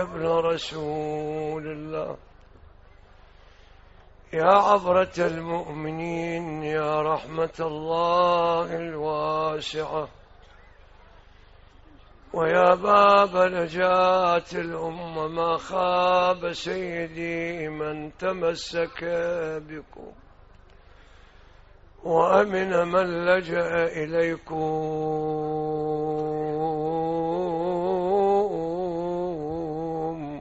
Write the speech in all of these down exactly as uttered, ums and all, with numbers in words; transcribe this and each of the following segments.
ابن رسول الله، يا عبرة المؤمنين، يا رحمة الله الواسعة، ويا باب نجاة الأمة، ما خاب سيدي من تمسك بكم، وأمن من لجأ إليكم.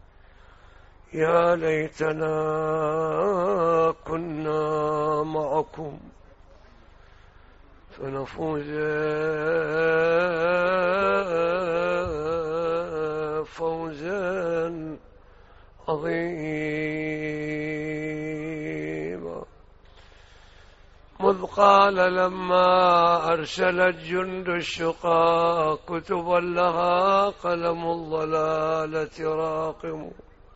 يا ليتنا كنا معكم فنفوز فوزا عظيما. مذ قال لما أرسلت جند الشقاء كتبا لها قلم الضلالة راقم،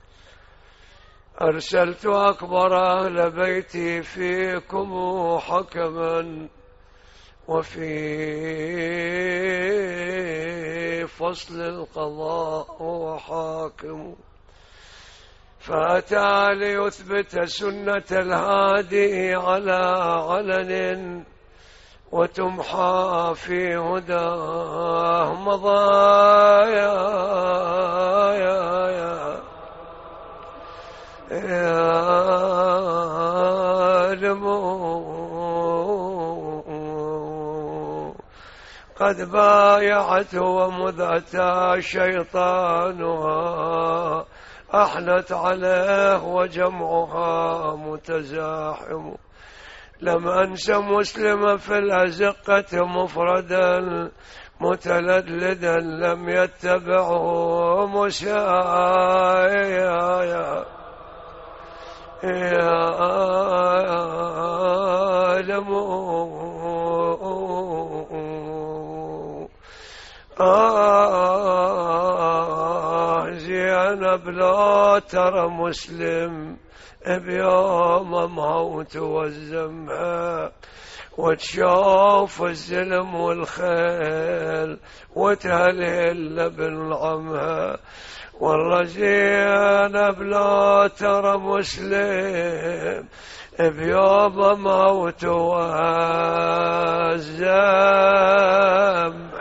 أرسلت أكبر أهل بيتي فيكم حكما وفي فصل القضاء وحاكم، فأتى ليثبت سنة الهادي على علن وتمحى في هداه مضايا. يا يا قد بايعت ومذ أتى شيطانها أحنت عليه وجمعها متزاحم. لم أنس مسلم في الأزقة مفردا متلدلدا لم يتبعه مسايا. يا آه زينب لا ترى مسلم بيوم موت والزمها، وتشوف الزلم والخيل وتهلهل بالعمها. والله زينب لا ترى مسلم بيوم موت والزمها،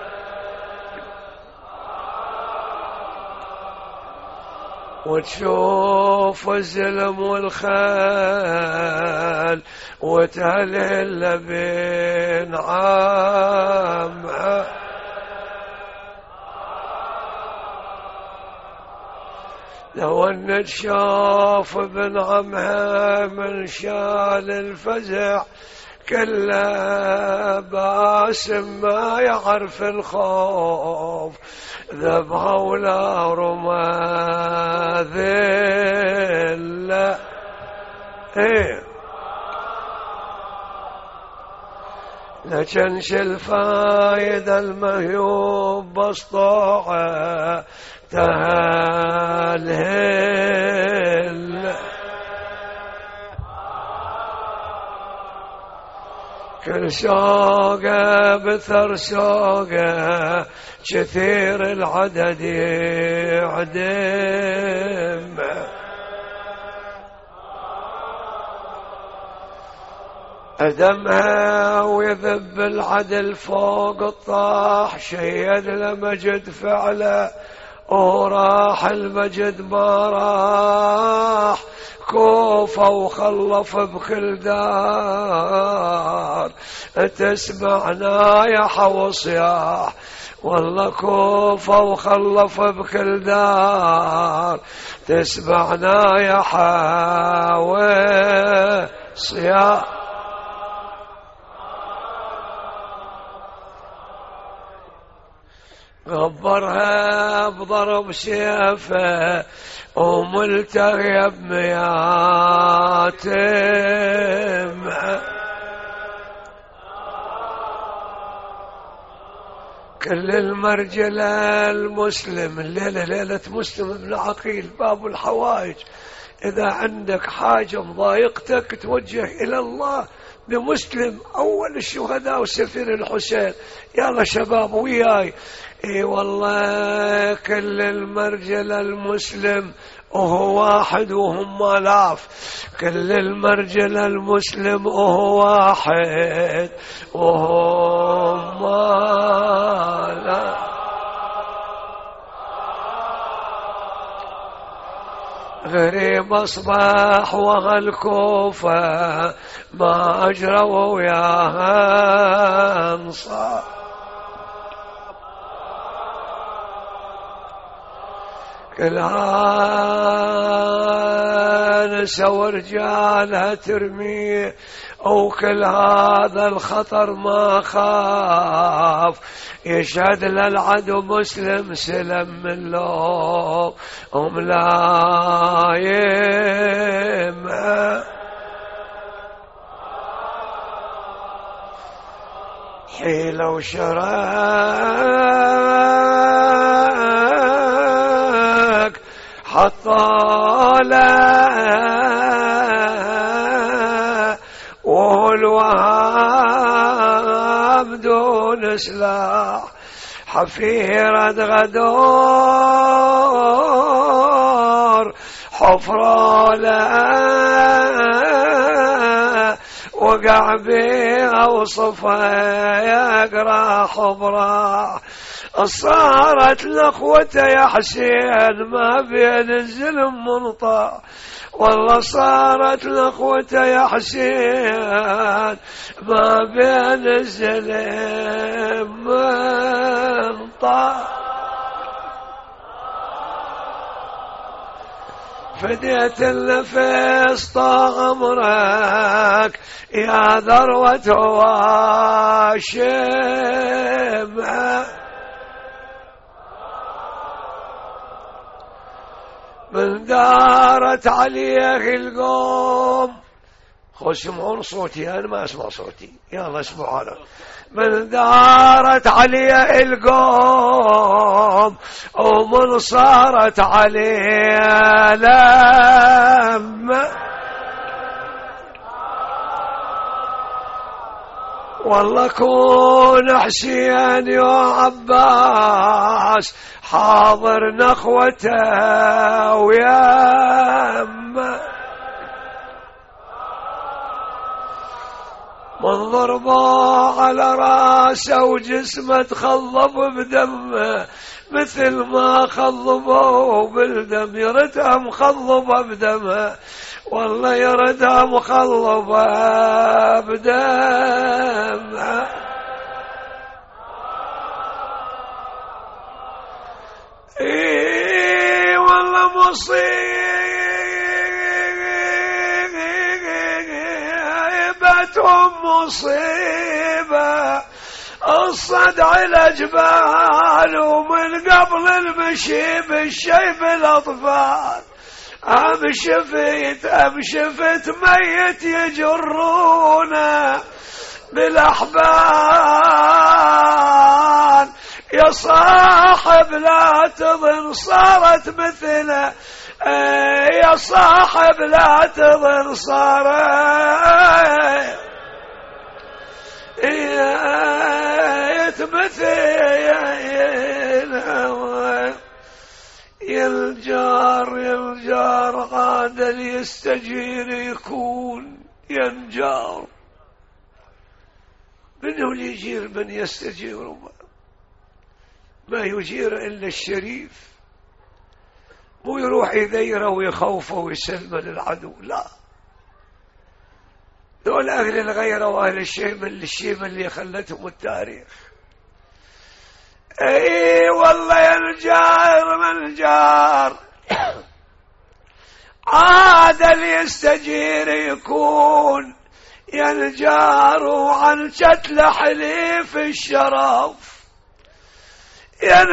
وتشوف الزلم والخيل وتهلهل بين عامها. لو أن تشوف ابن عمها من شال الفزع كلا باسم ما يعرف الخوف، ذبها ولا رمى ذلة. ايه لكنش الفايدة المهيوب بسطوعة تهالهل، كل سوقه بثر سوقه كثير العدد يعدم. أدمها ويذب العدل فوق الطاح، شيد لمجد فعله وراح المجد ما راح. كوفة وخلف بكل دار تسمع نايح وصياح، والله كوفة وخلف بكل دار تسمع نايح وصياح. غبرها بضرب سيفه وملتهي بمياتم، كل المرجلة المسلم الليلة ليلة مسلم بن عقيل باب الحوائج. إذا عندك حاجة مضايقتك توجه إلى الله بمسلم أول الشهداء وسفير الحسين. يلا شباب وياي. اي والله كل المرجل المسلم وهو واحد وهم آلاف، كل المرجل المسلم وهو واحد وهم آلاف. غريب أصبح وهالكوفة ما أجروا وياها انصار. كل هانسة ورجالها ترميه، وكل هذا الخطر ما خاف، يشهد للعدو مسلم سلم من لو وملايم. حيلة وشراك حطاله والوهاب دون سلاح، حفيرة غدور حفرة له وقع بيها وصفها يقرا حبره. صارت لأخوته يا حسين ما بين الزلم منطق، والله صارت لأخوته يا حسين ما بين الزلم منطق. فديت النفس طاغ عمرك يا ذروة واشم. من دارت عليه القوم، خذ سمعون صوتي أنا ما أسمع صوتي، يلا اسمعوا أنا. من دارت عليه القوم ومن صارت عليه لم، والله كون حسين يا عباس حاضر نخوته ويم. من ضربه على راسه وجسمه تخضب بدمه مثل ما خضبوه بالدم، يردها مخضبه بدمه، والله يردها مخضبه بدمه. اي والله مصيبتهم مصيبة، الصدع الأجبال ومن قبل المشي بالشيب الأطفال. أم شفت أم شفت ميت يجرونه بالأحبال، يا صاحب لا تظن صارت مثله، يا صاحب لا تظن صارت يتمثل. يا الجار يا الجار غادر يستجير يكون ينجار. من هو اللي يجير من يستجير؟ ما يجير إلا الشريف، مو يروح يذيره ويخوفه ويسلمه للعدو، لا، دول أهل الغيرة وأهل الشيم اللي الشيم اللي خلتهم التاريخ. اي والله يا الجار من الجار عادل يستجير يكون يا الجار وعن شتل حليف الشرف. يا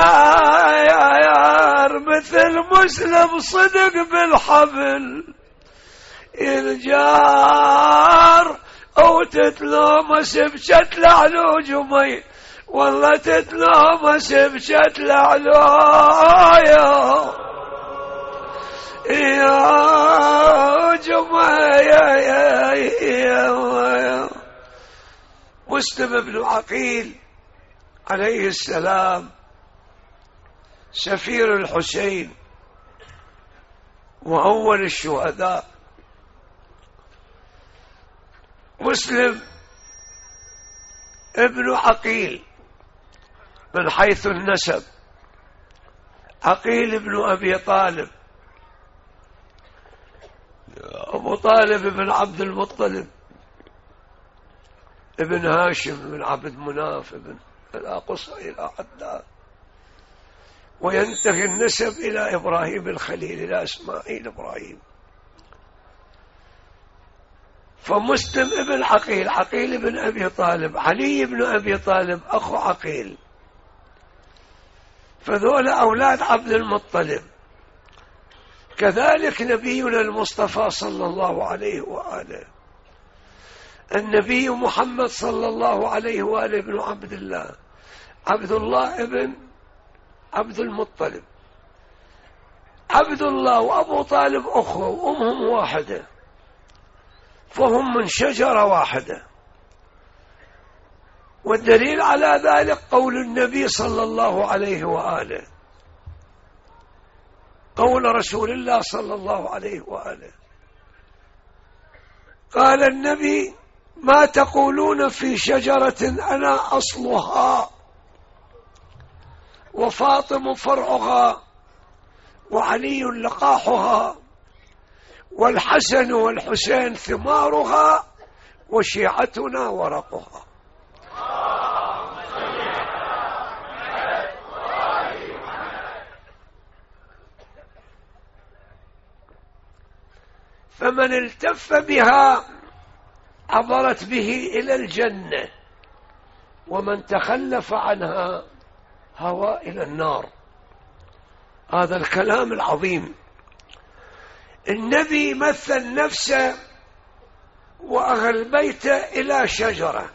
الجار مثل مسلم صدق بالحبل، يا الجار او تتلومس بشتل علوج ومي، والله تتلومس بشتل علوج يا ترجمة يا يا يا مسلم بن عقيل عليه السلام سفير الحسين وأول الشهداء. مسلم ابن عقيل من حيث النسب، عقيل بن أبي طالب، أبو طالب بن عبد المطلب ابن هاشم بن عبد مناف بن إلى قصة إلى عدنان، وينتهي النسب إلى إبراهيم الخليل إلى إسماعيل إبراهيم. فمسلم ابن عقيل، عقيل بن أبي طالب، علي بن أبي طالب أخو عقيل، فذول أولاد عبد المطلب. كذلك نبينا المصطفى صلى الله عليه وآله، النبي محمد صلى الله عليه وآله بن عبد الله، عبد الله ابن عبد المطلب. عبد الله وأبو طالب أخوة وأمهم واحدة، فهم من شجرة واحدة. والدليل على ذلك قول النبي صلى الله عليه وآله، قول رسول الله صلى الله عليه وآله، قال النبي: ما تقولون في شجرة أنا أصلها وفاطم فرعها وعلي لقاحها والحسن والحسين ثمارها وشيعتنا ورقها. فمن التف بها عبرت به إلى الجنة، ومن تخلف عنها هوى إلى النار. هذا الكلام العظيم. النبي مثل نفسه وأهل بيته إلى شجرة،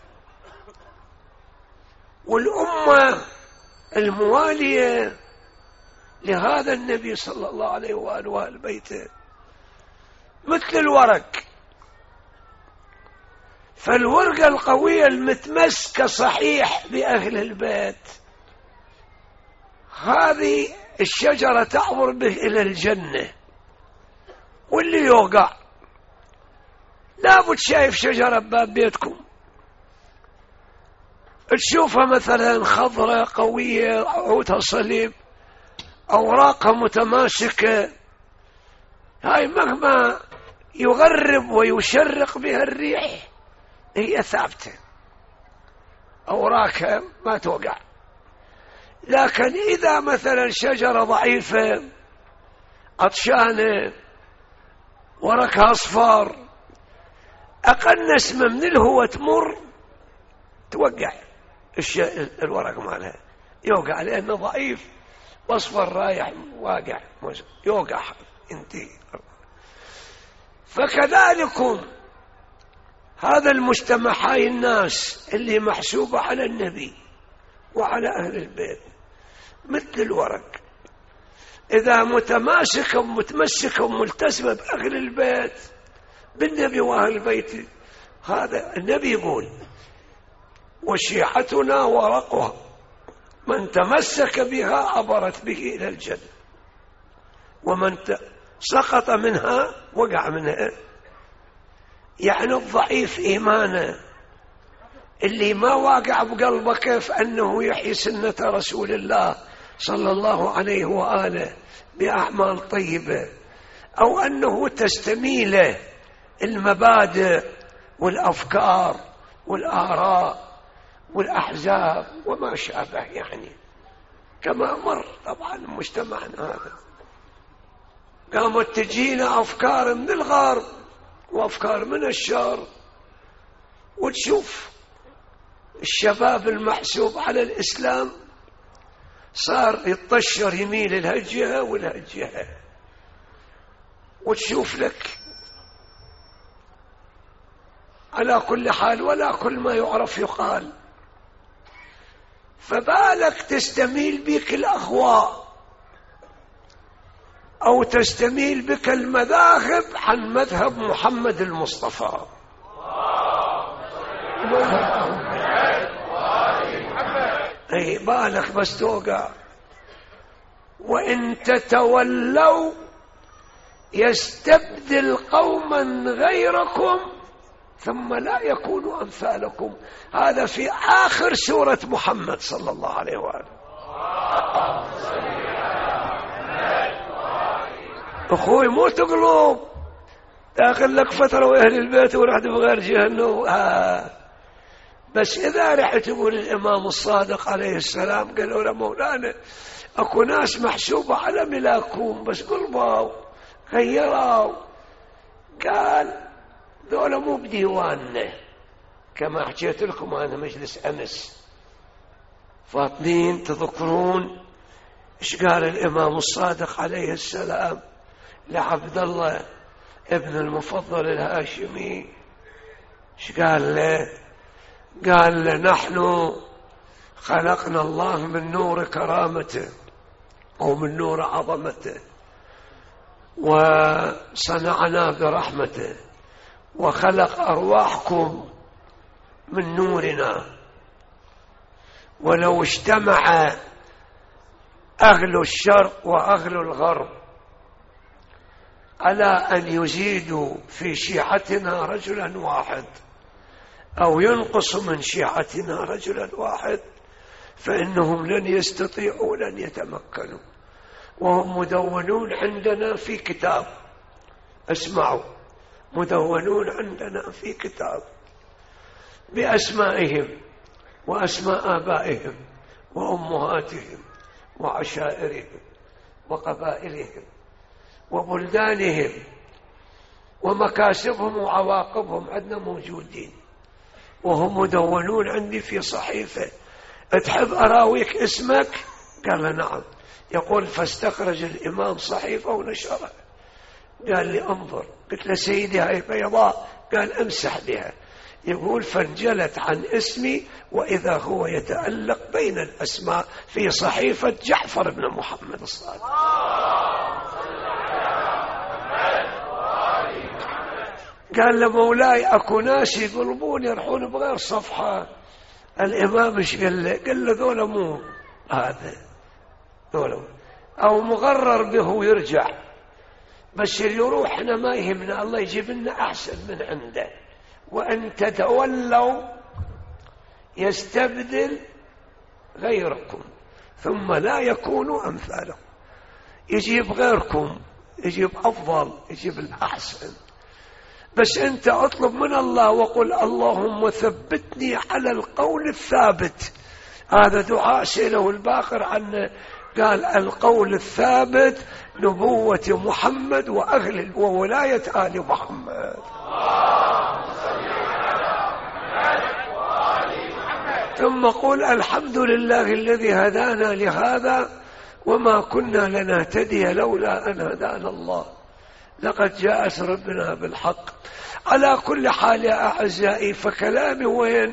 والأمة الموالية لهذا النبي صلى الله عليه وآله وأهل بيته مثل الورق. فالورقة القوية المتمسكة صحيح بأهل البيت، هذه الشجرة تعبر به إلى الجنة. واللي يوقع لابد شايف شجرة بباب بيتكم تشوفها مثلا خضراء قوية، عودها صليب، أوراقها متماسكة، هاي مهما يغرب ويشرق بها الريح هي ثابتة، أوراقها ما توقع. لكن إذا مثلا شجرة ضعيفة عطشانة ورقها أصفر، أقل نسمة من الهواء تمر توقع الورق مالها، يوقع لأنه ضعيف واصفر رايح واقع يوقع انتهي. فكذلكم هذا المجتمع، هاي الناس اللي محسوبة على النبي وعلى أهل البيت مثل الورق، إذا متماسكة متمسكة وملتزمة بأهل البيت بالنبي وأهل البيت، هذا النبي يقول: وشيعتنا ورقها، من تمسك بها عبرت به إلى الجنة، ومن سقط منها وقع منها. يعني الضعيف إيمانه اللي ما واقع بقلبه كيف أنه يحيي سنة رسول الله صلى الله عليه وآله بأعمال طيبة، أو أنه تستميله المبادئ والأفكار والآراء والأحزاب وما شابه، يعني كما مر طبعا مجتمعنا هذا. قامت تجينا أفكار من الغرب وأفكار من الشرق، وتشوف الشباب المحسوب على الإسلام صار يطشر يميل الهجهة والهجهة، وتشوف لك على كل حال ولا كل ما يعرف يقال. فبالك تستميل بك الأهواء أو تستميل بك المذاهب عن مذهب محمد المصطفى. أي بالك بس توقع. وإن تتولوا يستبدل قوما غيركم ثم لا يكونوا أمثالكم. هذا في آخر سورة محمد صلى الله عليه وآله. أخوي مو تقلب داخل لك فترة وأهل البيت ورحت بغير جهنم. آه. بس إذا رحت تقول الإمام الصادق عليه السلام قالوا له مولانا أكو ناس محسوبة على ملاكهم بس قلبوا غيروا، قال دولة مو بديواننا كما حكيت لكم هذا مجلس أمس. فاطنين تذكرون إيش قال الإمام الصادق عليه السلام لعبد الله ابن المفضل الهاشمي؟ إيش قال له؟ قال له نحن خلقنا الله من نور كرامته ومن نور عظمته وصنعنا برحمته وخلق أرواحكم من نورنا، ولو اجتمع أهل الشرق وأهل الغرب على أن يزيدوا في شيعتنا رجلا واحد أو ينقص من شيعتنا رجلا واحد فإنهم لن يستطيعوا لن يتمكنوا. وهم مدونون عندنا في كتاب، اسمعوا، مدونون عندنا في كتاب بأسمائهم وأسماء آبائهم وأمهاتهم وعشائرهم وقبائلهم وبلدانهم ومكاسبهم وعواقبهم عندنا موجودين، وهم مدونون عندي في صحيفة. تحب أراويك اسمك؟ قال نعم. يقول فاستخرج الإمام صحيفة ونشرها. قال لي انظر. قلت له سيدي هاي بيضاء. قال امسح بها. يقول فانجلت عن اسمي وإذا هو يتألق بين الأسماء في صحيفة جعفر بن محمد الصادق. قال له مولاي أكو ناس يقلبون يرحون بغير صفحة. الإمام ايش قال له؟ قال له ذولا مو هذا، ذولا أو مغرر به ويرجع، بس اللي يروحنا ما يهمنا، الله يجيب لنا أحسن من عنده. وأن تتولوا يستبدل غيركم ثم لا يكونوا أمثالكم. يجيب غيركم، يجيب أفضل، يجيب الأحسن. بس أنت أطلب من الله وقل اللهم ثبتني على القول الثابت. هذا دعاء سئله الباقر عنه، قال القول الثابت نبوة محمد وأهل وولاية آل محمد. ثم قل الحمد لله الذي هدانا لهذا وما كنا لنهتدي لولا أن هدانا الله لقد جاءت ربنا بالحق. على كل حال يا أعزائي، فكلامي وين؟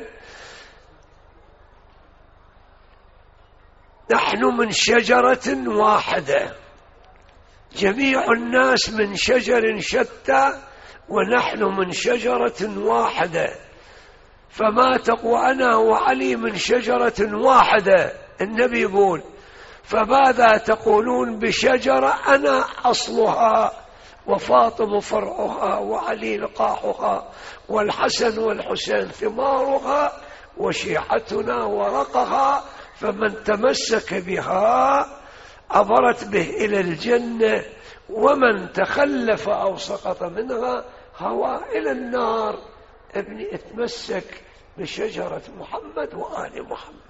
نحن من شجرة واحدة، جميع الناس من شجر شتى ونحن من شجرة واحدة. فما تقوى أنا وعلي من شجرة واحدة، النبي يقول فماذا تقولون بشجرة أنا أصلها وفاطمة فرعها وعلي لقاحها والحسن والحسين ثمارها وشيعتنا ورقها، فمن تمسك بها عبرت به إلى الجنة ومن تخلف أو سقط منها هوى إلى النار. ابني اتمسك بشجرة محمد وآل محمد.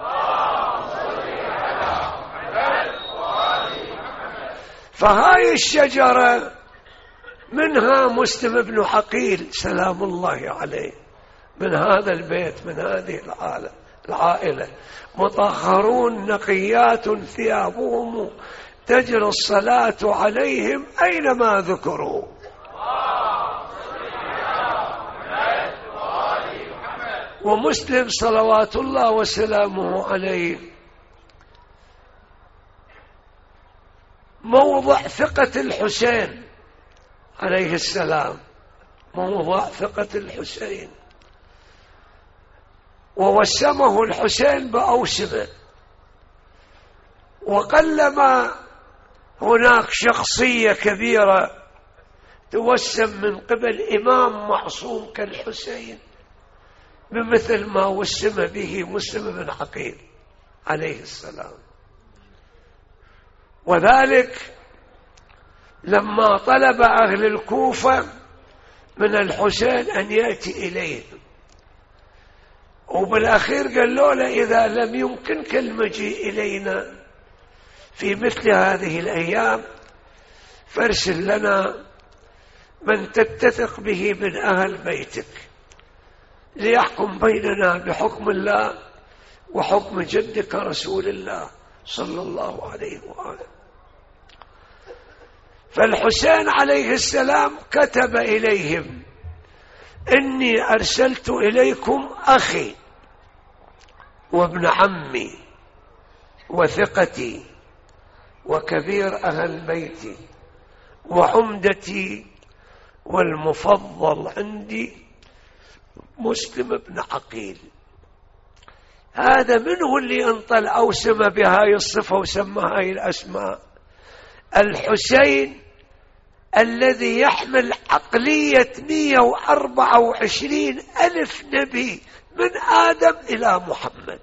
فهاي الشجرة منها مسلم بن حقيل سلام الله عليه، من هذا البيت، من هذه العائلة العائلة مطهرون نقيات ثيابهم تجري الصلاة عليهم أينما ذكروا. ومسلم صلوات الله وسلامه عليه موضع ثقة الحسين عليه السلام، موضع ثقة الحسين، ووسمه الحسين بأوسمة. وقلما هناك شخصية كبيرة توسم من قبل إمام معصوم كالحسين بمثل ما وسم به مسلم بن عقيل عليه السلام. وذلك لما طلب أهل الكوفة من الحسين أن يأتي إليهم، وبالأخير قال له إذا لم يمكنك المجيء إلينا في مثل هذه الأيام فارسل لنا من تتثق به من أهل بيتك ليحكم بيننا بحكم الله وحكم جدك رسول الله صلى الله عليه وآله. فالحسين عليه السلام كتب إليهم: إني أرسلت إليكم أخي وابن عمي وثقتي وكبير أهل بيتي وعمدتي والمفضل عندي مسلم بن عقيل. هذا منه اللي انطل أوسم بهاي الصفة وسمى هاي الأسماء. الحسين الذي يحمل عقلية مئة وأربعة وعشرين ألف نبي من آدم إلى محمد.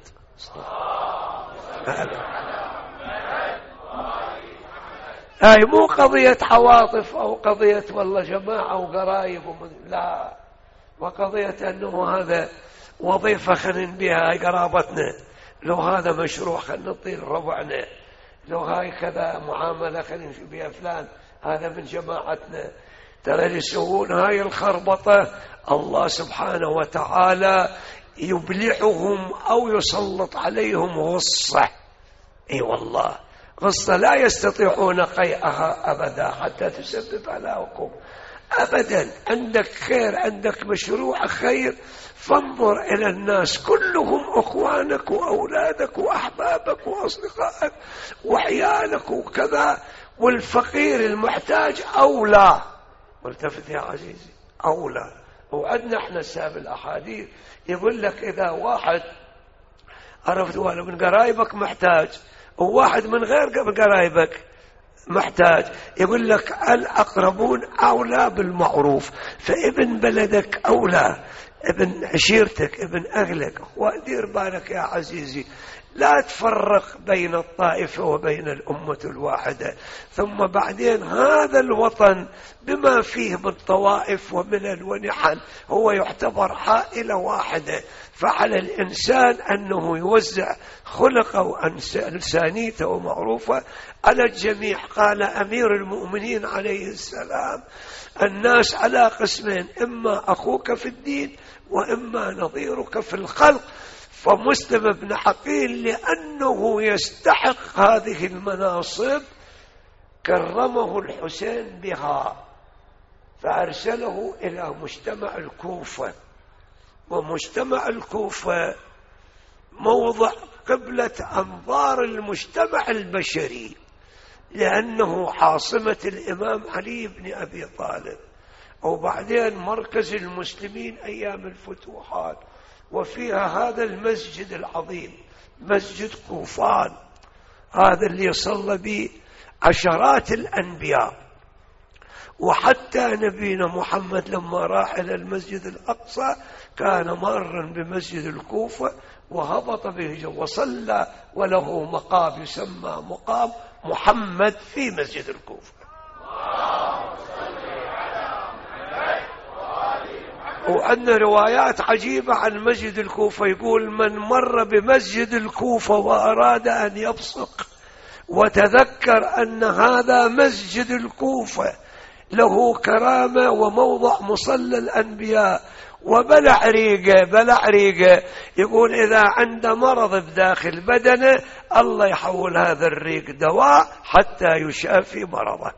هاي مو قضية عواطف أو قضية والله جماعة وقرايب ومن لا، وقضية أنه هذا وظيفة خلين بها قرابتنا، لو هذا مشروع خلين نطير ربعنا، لو هاي كذا معاملة خلين بها فلان هذا من جماعتنا. ترى اللي يسوون هاي الخربطة الله سبحانه وتعالى يبلعهم أو يسلط عليهم غصة. اي والله غصة لا يستطيعون قيئها أبدا حتى تسبب هلاكم أبدا. عندك خير، عندك مشروع خير، فانظر إلى الناس كلهم أخوانك وأولادك وأحبابك وأصدقائك وعيالك وكذا، والفقير المحتاج أولى. والتفت يا عزيزي، أولى. وعندنا احنا السابق الأحاديث يقول لك إذا واحد عرفت وانا من قرايبك محتاج وواحد من غير قرايبك محتاج، يقول لك الأقربون أولى بالمعروف، فابن بلدك أولى، ابن عشيرتك، ابن أهلك. ودير بالك يا عزيزي، لا تفرق بين الطائفة وبين الأمة الواحدة. ثم بعدين هذا الوطن بما فيه من طوائف وملل ونحل هو يعتبر عائلة واحدة، فعلى الإنسان أنه يوزع خلقه وإنسانيته ومعروفه على الجميع. قال أمير المؤمنين عليه السلام: الناس على قسمين، إما أخوك في الدين وإما نظيرك في الخلق. فمسلم بن عقيل لأنه يستحق هذه المناصب كرمه الحسين بها، فأرسله إلى مجتمع الكوفة. ومجتمع الكوفة موضع قبلة أنظار المجتمع البشري، لأنه عاصمة الإمام علي بن أبي طالب، وبعدين مركز المسلمين أيام الفتوحات، وفيها هذا المسجد العظيم مسجد كوفان، هذا اللي صلى به عشرات الأنبياء. وحتى نبينا محمد لما راح إلى المسجد الأقصى كان مارا بمسجد الكوفة وهبط به وصلى، وله مقام يسمى مقام محمد في مسجد الكوفة. وعندنا روايات عجيبة عن مسجد الكوفة، يقول: من مر بمسجد الكوفة وأراد أن يبصق وتذكر أن هذا مسجد الكوفة له كرامة وموضع مصلى الأنبياء وبلع ريقه بلع ريقه، يقول إذا عنده مرض بداخل بدنه الله يحول هذا الريق دواء حتى يشافي مرضه.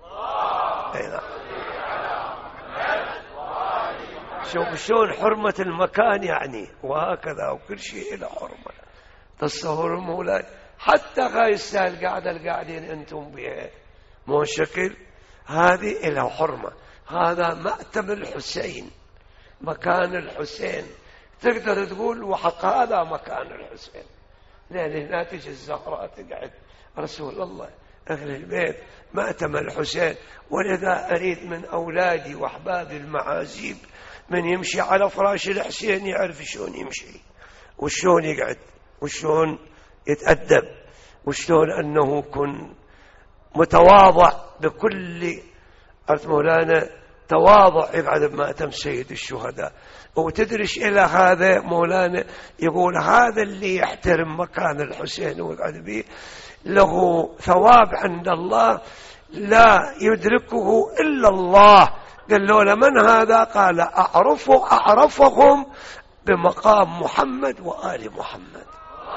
شوف شلون حرمة المكان يعني، وهكذا وكل شيء له حرمة. تصور مولاي حتى هاي السهل قاعدة القاعدين انتم بها مو شكل، هذه إلى حرمة. هذا مأتم الحسين، مكان الحسين، تقدر تقول وحق هذا مكان الحسين، لأن هنا تجي الزهراء تقعد رسول الله أهل البيت مأتم الحسين. ولذا أريد من أولادي وأحبابي المعازيب من يمشي على فراش الحسين يعرف شلون يمشي وشلون يقعد وشلون يتأدب وشلون أنه يكون متواضع بكل أرث مولانا تواضع يقعد بمأتم سيد الشهداء. وتدرش إلى هذا مولانا يقول هذا اللي يحترم مكان الحسين ويقعد به له ثواب عند الله لا يدركه إلا الله. قال له لمن هذا؟ قال أعرف أعرفهم بمقام محمد وآل محمد.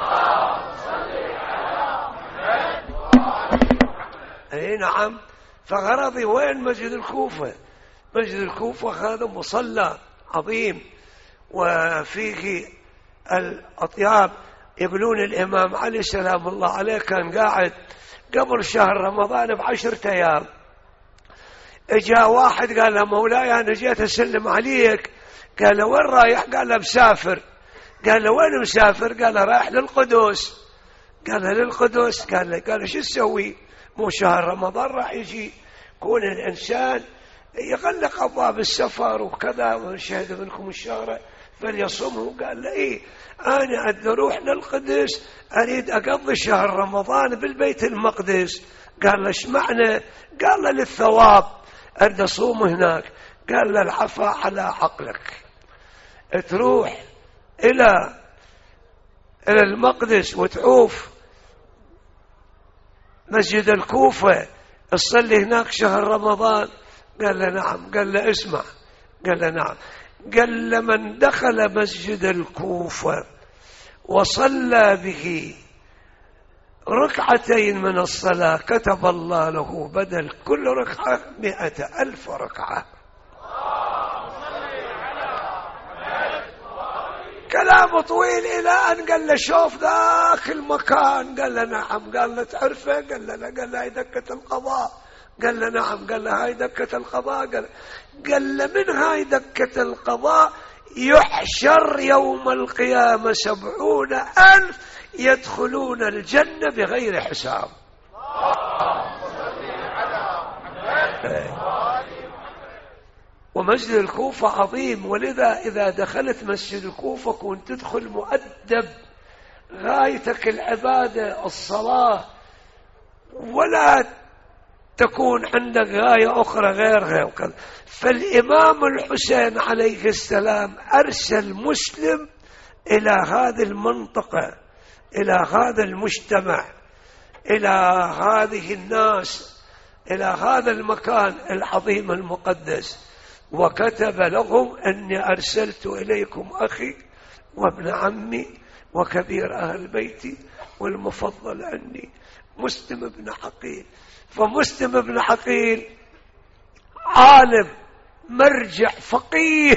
أي نعم. فغرضي وين مسجد الكوفة؟ مسجد الكوفة هذا مصلى عظيم وفيه الأطياب. يقولون الإمام علي سلام الله عليه كان قاعد قبل شهر رمضان بعشرة أيام، اجا واحد قال له مولاي أنا جيت أسلم عليك. قال له وين رايح؟ قال له مسافر. قال له وين مسافر؟ قال له رايح للقدس. قال له للقدس؟ قال له قال له شو تسوي؟ مو شهر رمضان راح يجي، كون الإنسان يغلق أبواب السفر وكذا ونشهد منكم الشهر فليصومه. قال له إيه أنا أريد أروح للقدس، أريد أقضي شهر رمضان بالبيت المقدس. قال له إيش معنى؟ قال له للثواب أريد أصوم هناك. قال له العفا على عقلك، تروح إلى إلى المقدس وتعوف مسجد الكوفة تصلي هناك شهر رمضان. قال له نعم. قال له اسمع. قال له نعم. قال له من دخل مسجد الكوفة وصلى به ركعتين من الصلاة كتب الله له بدل كل ركعة مئة ألف ركعة. كلام طويل إلى أن قال له شوف ذاك المكان. قال له نعم. قال له تعرفه؟ قال له لا. قال له هاي دكة القضاء. قال له نعم. قال له هاي دكة القضاء. قال, قال له من هاي دكة القضاء يحشر يوم القيامة سبعون ألف يدخلون الجنة بغير حساب. ومسجد الكوفة عظيم، ولذا إذا دخلت مسجد الكوفة كنت تدخل مؤدب غايتك العبادة الصلاة، ولا تكون عندك غاية أخرى غيرها وكذا. فالإمام الحسين عليه السلام أرسل مسلم إلى هذه المنطقة، إلى هذا المجتمع، إلى هذه الناس، إلى هذا المكان العظيم المقدس، وكتب لهم أني أرسلت إليكم أخي وابن عمي وكبير أهل بيتي والمفضل عني مسلم بن عقيل. فمسلم بن عقيل عالم مرجع فقيه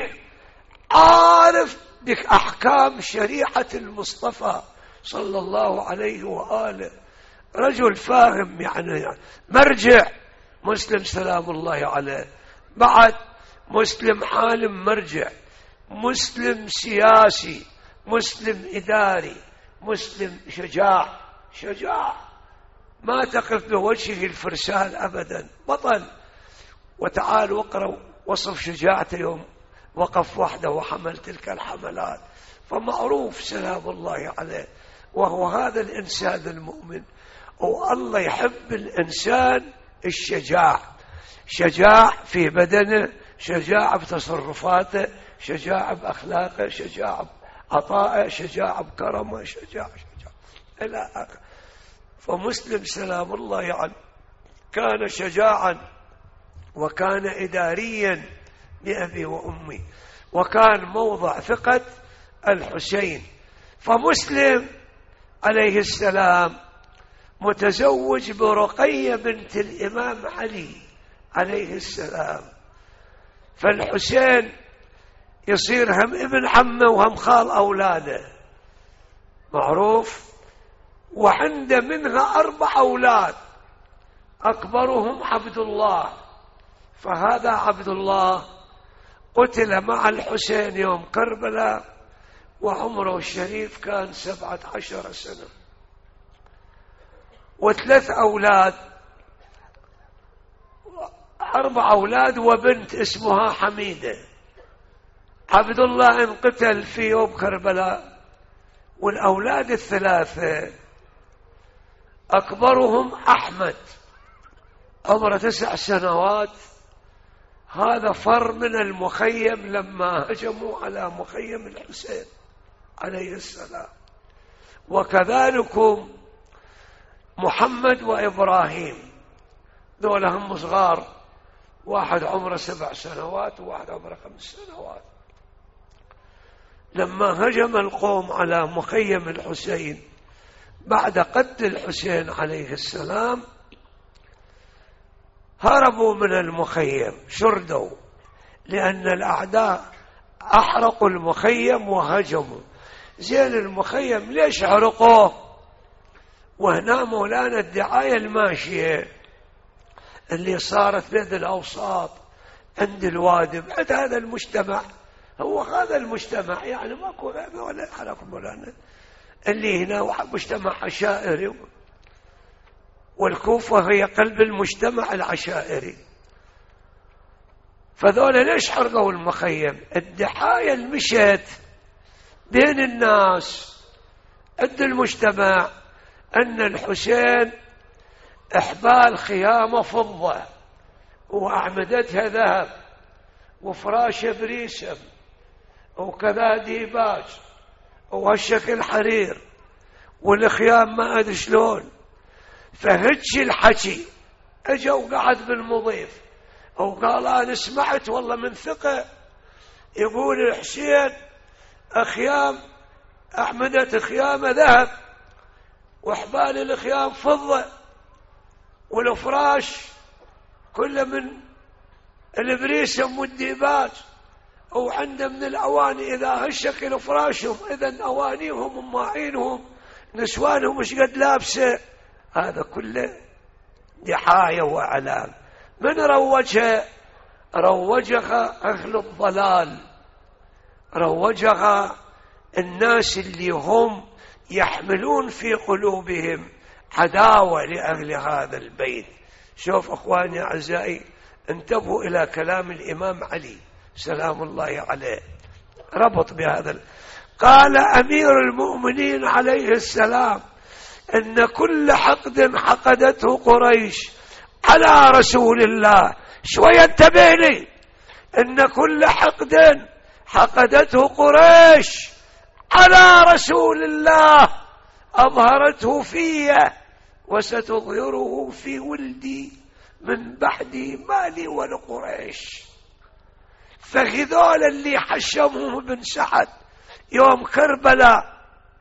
عارف بأحكام شريعة المصطفى صلى الله عليه وآله، رجل فاهم يعني مرجع. مسلم سلام الله عليه. بعد مسلم عالم مرجع، مسلم سياسي، مسلم إداري، مسلم شجاع شجاع ما تقف بوجهه الفرسان أبدا، بطل. وتعالوا اقرأوا وصف شجاعته يوم وقف وحده وحمل تلك الحملات، فمعروف سلام الله عليه. وهو هذا الإنسان المؤمن، والله يحب الإنسان الشجاع، شجاع في بدنه، شجاع بتصرفاته، شجاع بأخلاقه، شجاع بعطائه، شجاع بكرمه، شجاع شجاع إلى آخر. فمسلم سلام الله عليه كان شجاعا وكان إداريا بأبي وأمي، وكان موضع ثقة الحسين. فمسلم عليه السلام متزوج برقية بنت الإمام علي عليه السلام. فالحسين يصير هم ابن عمه وهم خال أولاده، معروف. وعنده منها أربع أولاد، أكبرهم عبد الله، فهذا عبد الله قتل مع الحسين يوم كربلاء وعمره الشريف كان سبعة عشر سنة، وثلاث أولاد، أربع أولاد وبنت اسمها حميدة. عبد الله انقتل في يوم كربلاء، والأولاد الثلاثة أكبرهم أحمد عمره تسع سنوات، هذا فر من المخيم لما هجموا على مخيم الحسين عليه السلام. وكذلك محمد وإبراهيم، دول هم صغار، واحد عمره سبع سنوات وواحد عمره خمس سنوات. لما هجم القوم على مخيم الحسين بعد قتل الحسين عليه السلام، هربوا من المخيم، شردوا، لأن الأعداء أحرقوا المخيم وهجموا. زين المخيم ليش حرقوه؟ وهنا مولانا الدعاية الماشية اللي صارت بين الأوساط عند الوادي بعد هذا المجتمع، هو هذا المجتمع يعني ماكو ولا حرق مولانا اللي هنا مجتمع عشائري، والكوفة هي قلب المجتمع العشائري. فذولا ليش حرقوا المخيم؟ الدعاية المشت بين الناس عند المجتمع أن الحسين إحبال خيامة فضة وأعمدتها ذهب وفراش بريسم وكذا ديباج وهالشكل حرير والخيام ما أدري شلون. فهج الحكي اجا وقعد بالمضيف وقال أنا سمعت والله من ثقة يقول الحسين أخيام أعمدة خيامة ذهب وحبال الخيام فضة والفراش كله من البريسم والديباج، وعنده من الأواني إذا هالشكل فراشهم إذا أوانيهم وماعينهم نسوانهم مش قد لابسه. هذا كله دعاية وإعلان. من روجها؟ روجها أهل الضلال، روجها الناس اللي هم يحملون في قلوبهم عداوة لأهل هذا البيت. شوف أخواني أعزائي، انتبهوا إلى كلام الإمام علي سلام الله عليه، ربط بهذا. قال أمير المؤمنين عليه السلام إن كل حقد حقدته قريش على رسول الله، شوية انتبه لي، إن كل حقد حقدته قريش على رسول الله أظهرته في وستظهره في ولدي من بعدي مالي ولقريش. فهذول اللي حشمهم بن سعد يوم كربلاء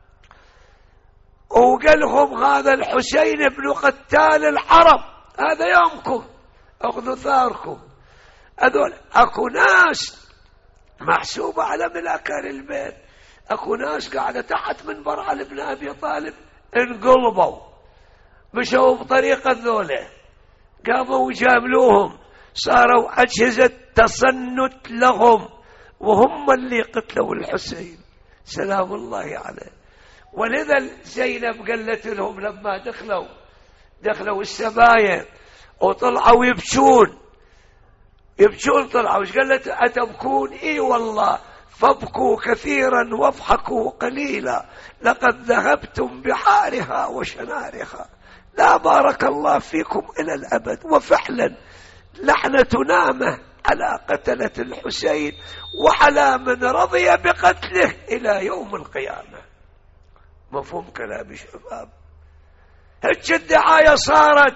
وقالهم هذا الحسين بن قتال العرب، هذا يومكم اخذوا ثاركم. هذول اكو ناس محسوبة على ملاكار البيت، اكو ناس قاعدة تحت منبر علي بن ابي طالب انقلبوا مشوا بطريقة ذوله، قاموا وجاملوهم، صاروا أجهزة تصنت لهم، وهم اللي قتلوا الحسين سلام الله عليه. ولذا زينب قالت لهم لما دخلوا دخلوا السبايا وطلعوا يبكون يبكون طلعوا، وش قالت؟ أتبكون؟ إي والله، فابكوا كثيرا واضحكوا قليلا، لقد ذهبتم بحارها وشنارها، لا بارك الله فيكم إلى الأبد. وفعلا لعنة نامه على قتلة الحسين وعلى من رضي بقتله إلى يوم القيامة. مفهوم كلامي شباب؟ هج الدعاية صارت،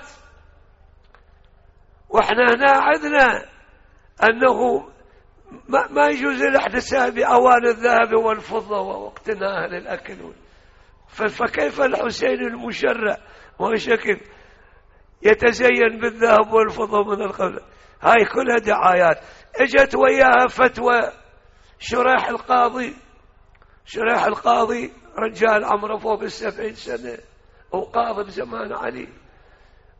واحنا هنا عندنا أنه ما, ما يجوز الاحتساب بأوان الذهب والفضة واقتناءها للأكل. فكيف الحسين المشرع وشكل يتزين بالذهب والفضة من القبل؟ هاي كلها دعايات. اجت وياها فتوى شريح القاضي، شريح القاضي رجال عمره فوق السبعين سنة وقاضي بزمان علي،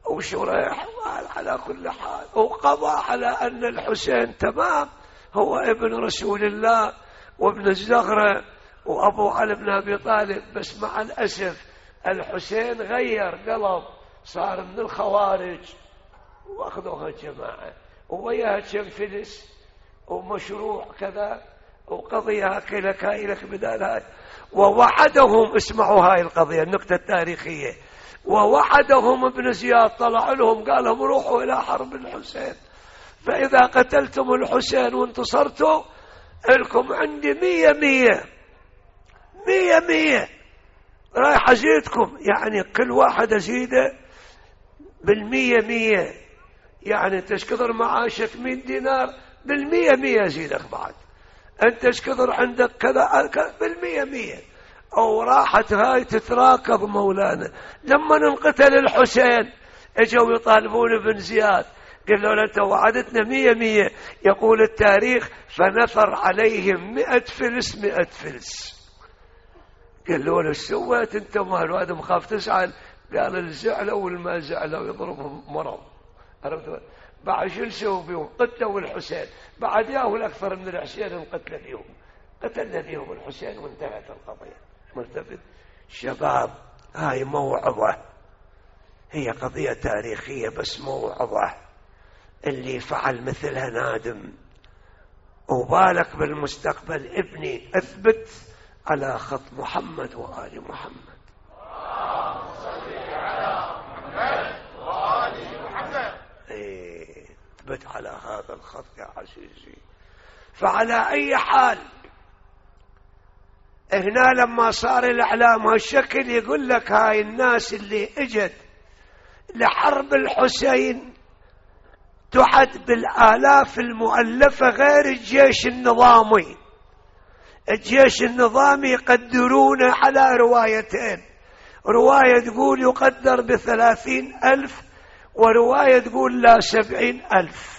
وشريح على كل حال، وقضى على أن الحسين تمام هو ابن رسول الله وابن الزغرة وأبو علي بن أبي طالب. بس مع الأسف الحسين غير قلب، صار من الخوارج وأخذوها الجماعة ووياها فلس ومشروع كذا وقضية كيلا كايلك بدال هاي. ووعدهم، اسمعوا هاي القضية النكتة التاريخية، ووعدهم ابن زياد، طلع لهم قال لهم روحوا إلى حرب الحسين، فإذا قتلتم الحسين وانتصرتوا لكم عندي مية مية مية مية رايح أزيدكم، يعني كل واحد أزيده بالمية مية، يعني تشكثر معاشك مئة دينار بالمية مية أزيدك بعد، أنت تشكثر عندك كذا بالمية مية. أو راحت هاي تتراكض مولانا. لما انقتل الحسين اجوا يطالبون ابن زياد، قالوا له أنت وعدتنا مية مية. يقول التاريخ فنفر عليهم مئة فلس مئة فلس. قالوا له سويت أنت مال هذا مخاف تسأل؟ قال الزعلوا والما زعلوا يضربهم مرض. عرفت بعد شو نسوي بيهم؟ قتلوا الحسين، بعد ياهو الأكثر من الحسين انقتل فيهم، قتلنا فيهم الحسين وانتهت القضية. مرتبط شباب، هاي موعظة، هي قضية تاريخية بس موعظة. اللي فعل مثلها نادم، وبالك بالمستقبل. ابني اثبت على خط محمد وآل محمد. اللهم صل على محمد وآل محمد. ايه اثبت على هذا الخط يا عزيزي. فعلى اي حال هنا لما صار الإعلام هالشكل يقول لك هاي الناس اللي اجت لحرب الحسين تعد بالآلاف المؤلفة غير الجيش النظامي. الجيش النظامي يقدرونه على روايتين، رواية تقول يقدر بثلاثين ألف، ورواية تقول لا سبعين ألف.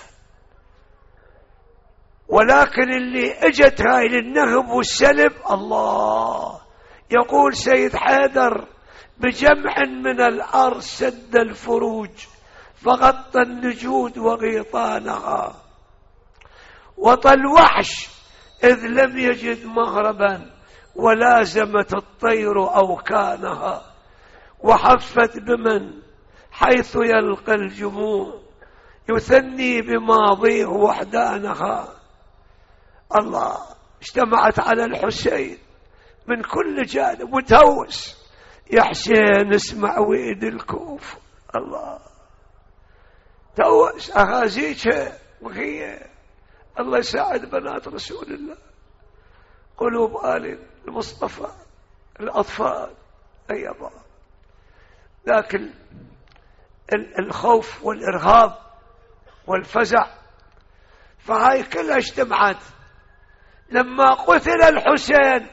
ولكن اللي اجت هاي للنهب والسلب، الله يقول سيد حيدر بجمع من الأرض سد الفروج فغطى النجود وغيطانها، وطى الوحش إذ لم يجد مغربا ولازمت الطير أوكانها، وحفت بمن حيث يلقى الجموع يثني بماضيه وحدانها. الله اجتمعت على الحسين من كل جانب وتهوس، يا حسين اسمع ويد الكوف. الله توس أغازيك وهي الله يساعد بنات رسول الله، قلوب آل المصطفى الأطفال أيضا. لكن الخوف والإرهاب والفزع فهاي كلها اجتمعت. لما قتل الحسين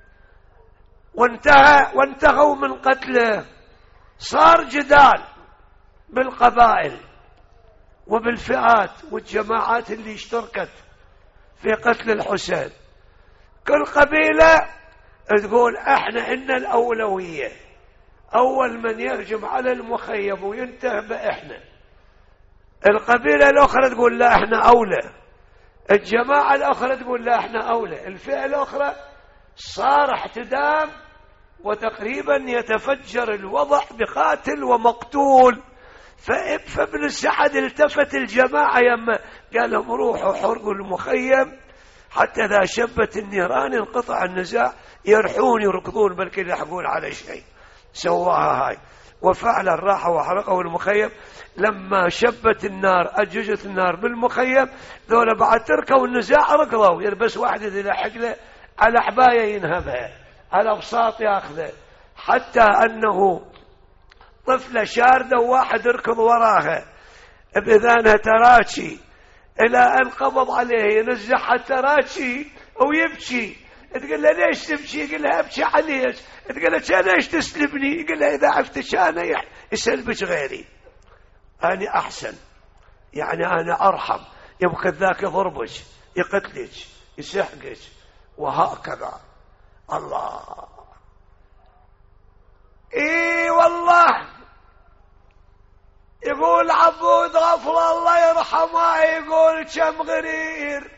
وانتهى وانتهوا من قتله، صار جدال بالقبائل وبالفئات والجماعات اللي اشتركت في قتل الحسين. كل قبيلة تقول احنا إن الأولوية، أول من يهجم على المخيم وينتهي بإحنا. القبيلة الأخرى تقول لا احنا أولى، الجماعة الأخرى تقول لا احنا أولى، الفئة الأخرى. صار احتدام وتقريبا يتفجر الوضع بقاتل ومقتول. فابن سعد التفت الجماعة يما قال لهم روحوا حرقوا المخيم حتى إذا شبت النيران انقطع النزاع، يرحون يركضون بل يلحقون على شيء. سواها هاي وفعلا راحوا وحرقوا المخيم. لما شبت النار أججت النار بالمخيم، ذولا بعد تركوا النزاع ركضوا، يلبس واحد إذا حقله على عباية ينهبها، على بساط ياخذه، حتى أنه طفلة شاردة وواحد يركض وراها بإذانها تراتشي، إلى أن قبض عليه ينزح التراتشي ويبكي. تقول له ليش تبكي؟ يقول لها أبكي عليك. تقول له كان ليش تسلبني؟ يقول لها إذا عفت كان يسلبك غيري، أنا أحسن، يعني أنا أرحم. يبقى ذاك يضربك يقتلك يسحقك وهكذا. الله إيه والله الحما يقول كم غرير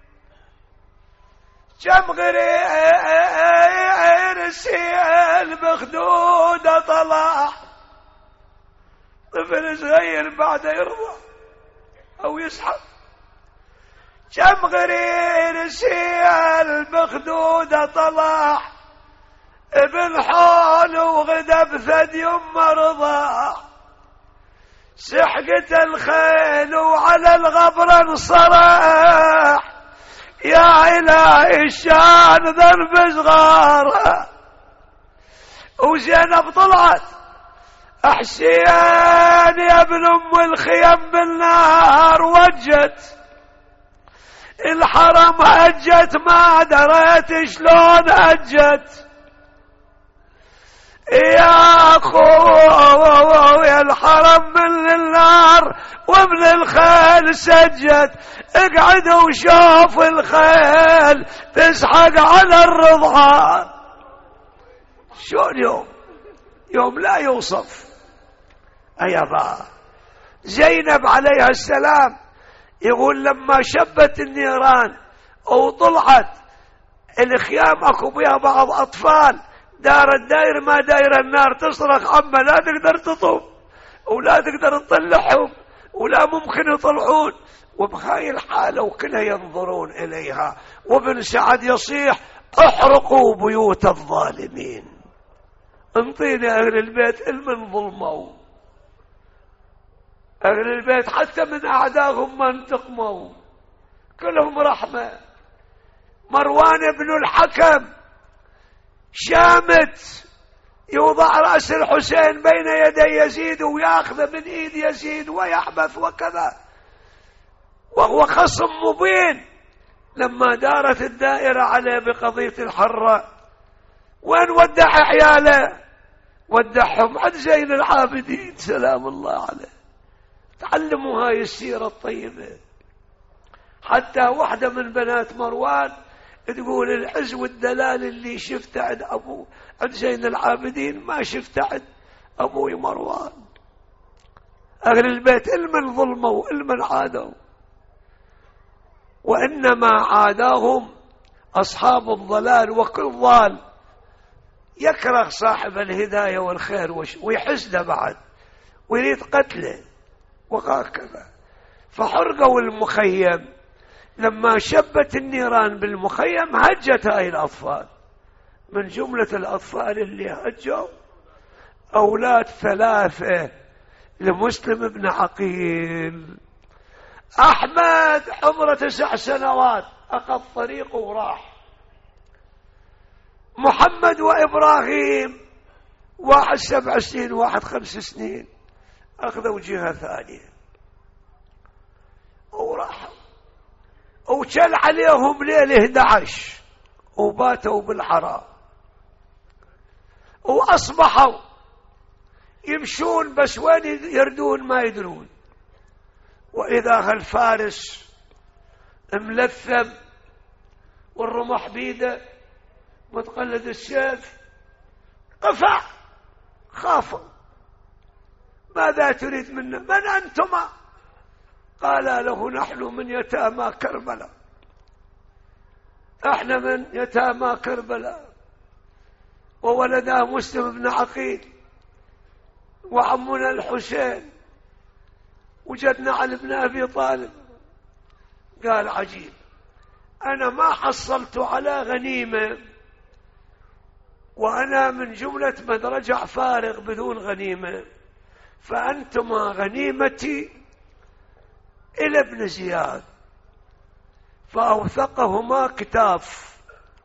كم غرير سيل بخدوده طلع. طفل صغير بعد يرضى او يسحب. كم غرير سيل بخدوده طلع ابن حول وغدا بثدي يما رضع. سحقت الخيل وعلى الغبر انصرح يا إلهي الشان ذنب صغاره. وزينب طلعت أحسين يا ابن أم الخيم بالنار وجت الحرم هجت ما دريت شلون هجت يا اخويا الحرم من النار ومن الخيل سجت. اقعد وشوف الخيل تسحق على الرضعان. شلون يوم يوم لا يوصف. ايابا زينب عليها السلام يقول لما شبت النيران وطلعت الخيام اكو بها بعض اطفال دار الداير ما داير النار تصرخ عما لا تقدر تطوف ولا تقدر تطلعهم ولا ممكن يطلعون. وبهاي الحالة وكلها ينظرون إليها. وابن سعد يصيح احرقوا بيوت الظالمين. انطيني أهل البيت المن ظلموا. أهل البيت حتى من أعداهم ما انتقموا كلهم رحمة. مروان بن الحكم شامت يوضع رأس الحسين بين يدي يزيد ويأخذ من إيد يزيد ويحبث وكذا وهو خصم مبين. لما دارت الدائرة عليه بقضية الحرة وين ودع عياله؟ ودعهم عند زين العابدين سلام الله عليه. تعلموا هاي السيرة الطيبة. حتى واحدة من بنات مروان تقول العز والدلال اللي شفته عند أبو عند زين العابدين ما شفته عند أبوي مروان. أهل البيت المن ظلموا المن عادوا. وإنما عاداهم أصحاب الضلال. وكل ضال يكره صاحب الهداية والخير ويحس ده بعد ويريد قتله وهكذا. فحرقوا المخيم. لما شبت النيران بالمخيم هجت هاي الأطفال. من جملة الأطفال اللي هجوا أولاد ثلاثة لمسلم بن عقيل. أحمد عمره تسع سنوات أخذ طريقه وراح. محمد وإبراهيم واحد سبع سنين واحد خمس سنين أخذوا جهة ثانية وراحوا. وشل عليهم ليل إحدى عشر وباتوا بالحرام وأصبحوا يمشون بس وين يردون ما يدرون. وإذا هالفارس ملثم والرمح بيده متقلد السيف قفع خافوا. ماذا تريد منا؟ من أنتما؟ قال له نحن من يتامى كربلاء. احنا من يتامى كربلاء وولدا مسلم بن عقيل وعمنا الحسين وجدنا علي بن أبي طالب. قال عجيب أنا ما حصلت على غنيمة وأنا من جملة من رجع فارغ بدون غنيمة فأنتما غنيمتي إلى ابن زياد. فأوثقهما كتاف.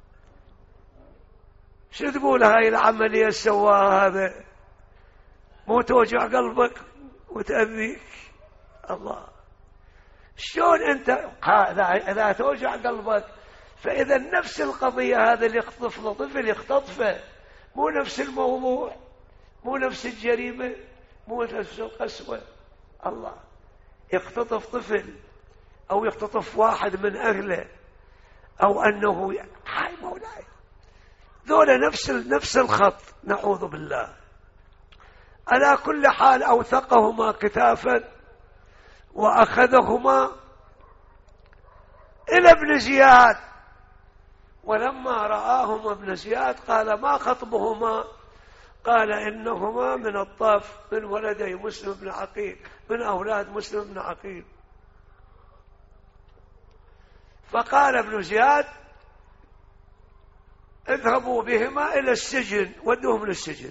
شو تقول هاي العملية سواها هذا؟ مو توجع قلبك وتأذيك الله. شلون انت اذا توجع قلبك فاذا نفس القضية هذا اللي يخطف له طفل يختطفه مو نفس الموضوع مو نفس الجريمة مو نفس القسوة. الله يختطف طفل او يختطف واحد من اهله او انه هاي مولاي ذولا نفس نفس الخط نعوذ بالله. على كل حال اوثقهما كتافا وأخذهما إلى ابن زياد، ولما رآهما ابن زياد قال: ما خطبهما؟ قال: إنهما من الطف، من ولدي مسلم بن عقيل، من أولاد مسلم بن عقيل. فقال ابن زياد: اذهبوا بهما إلى السجن، ودوهم للسجن.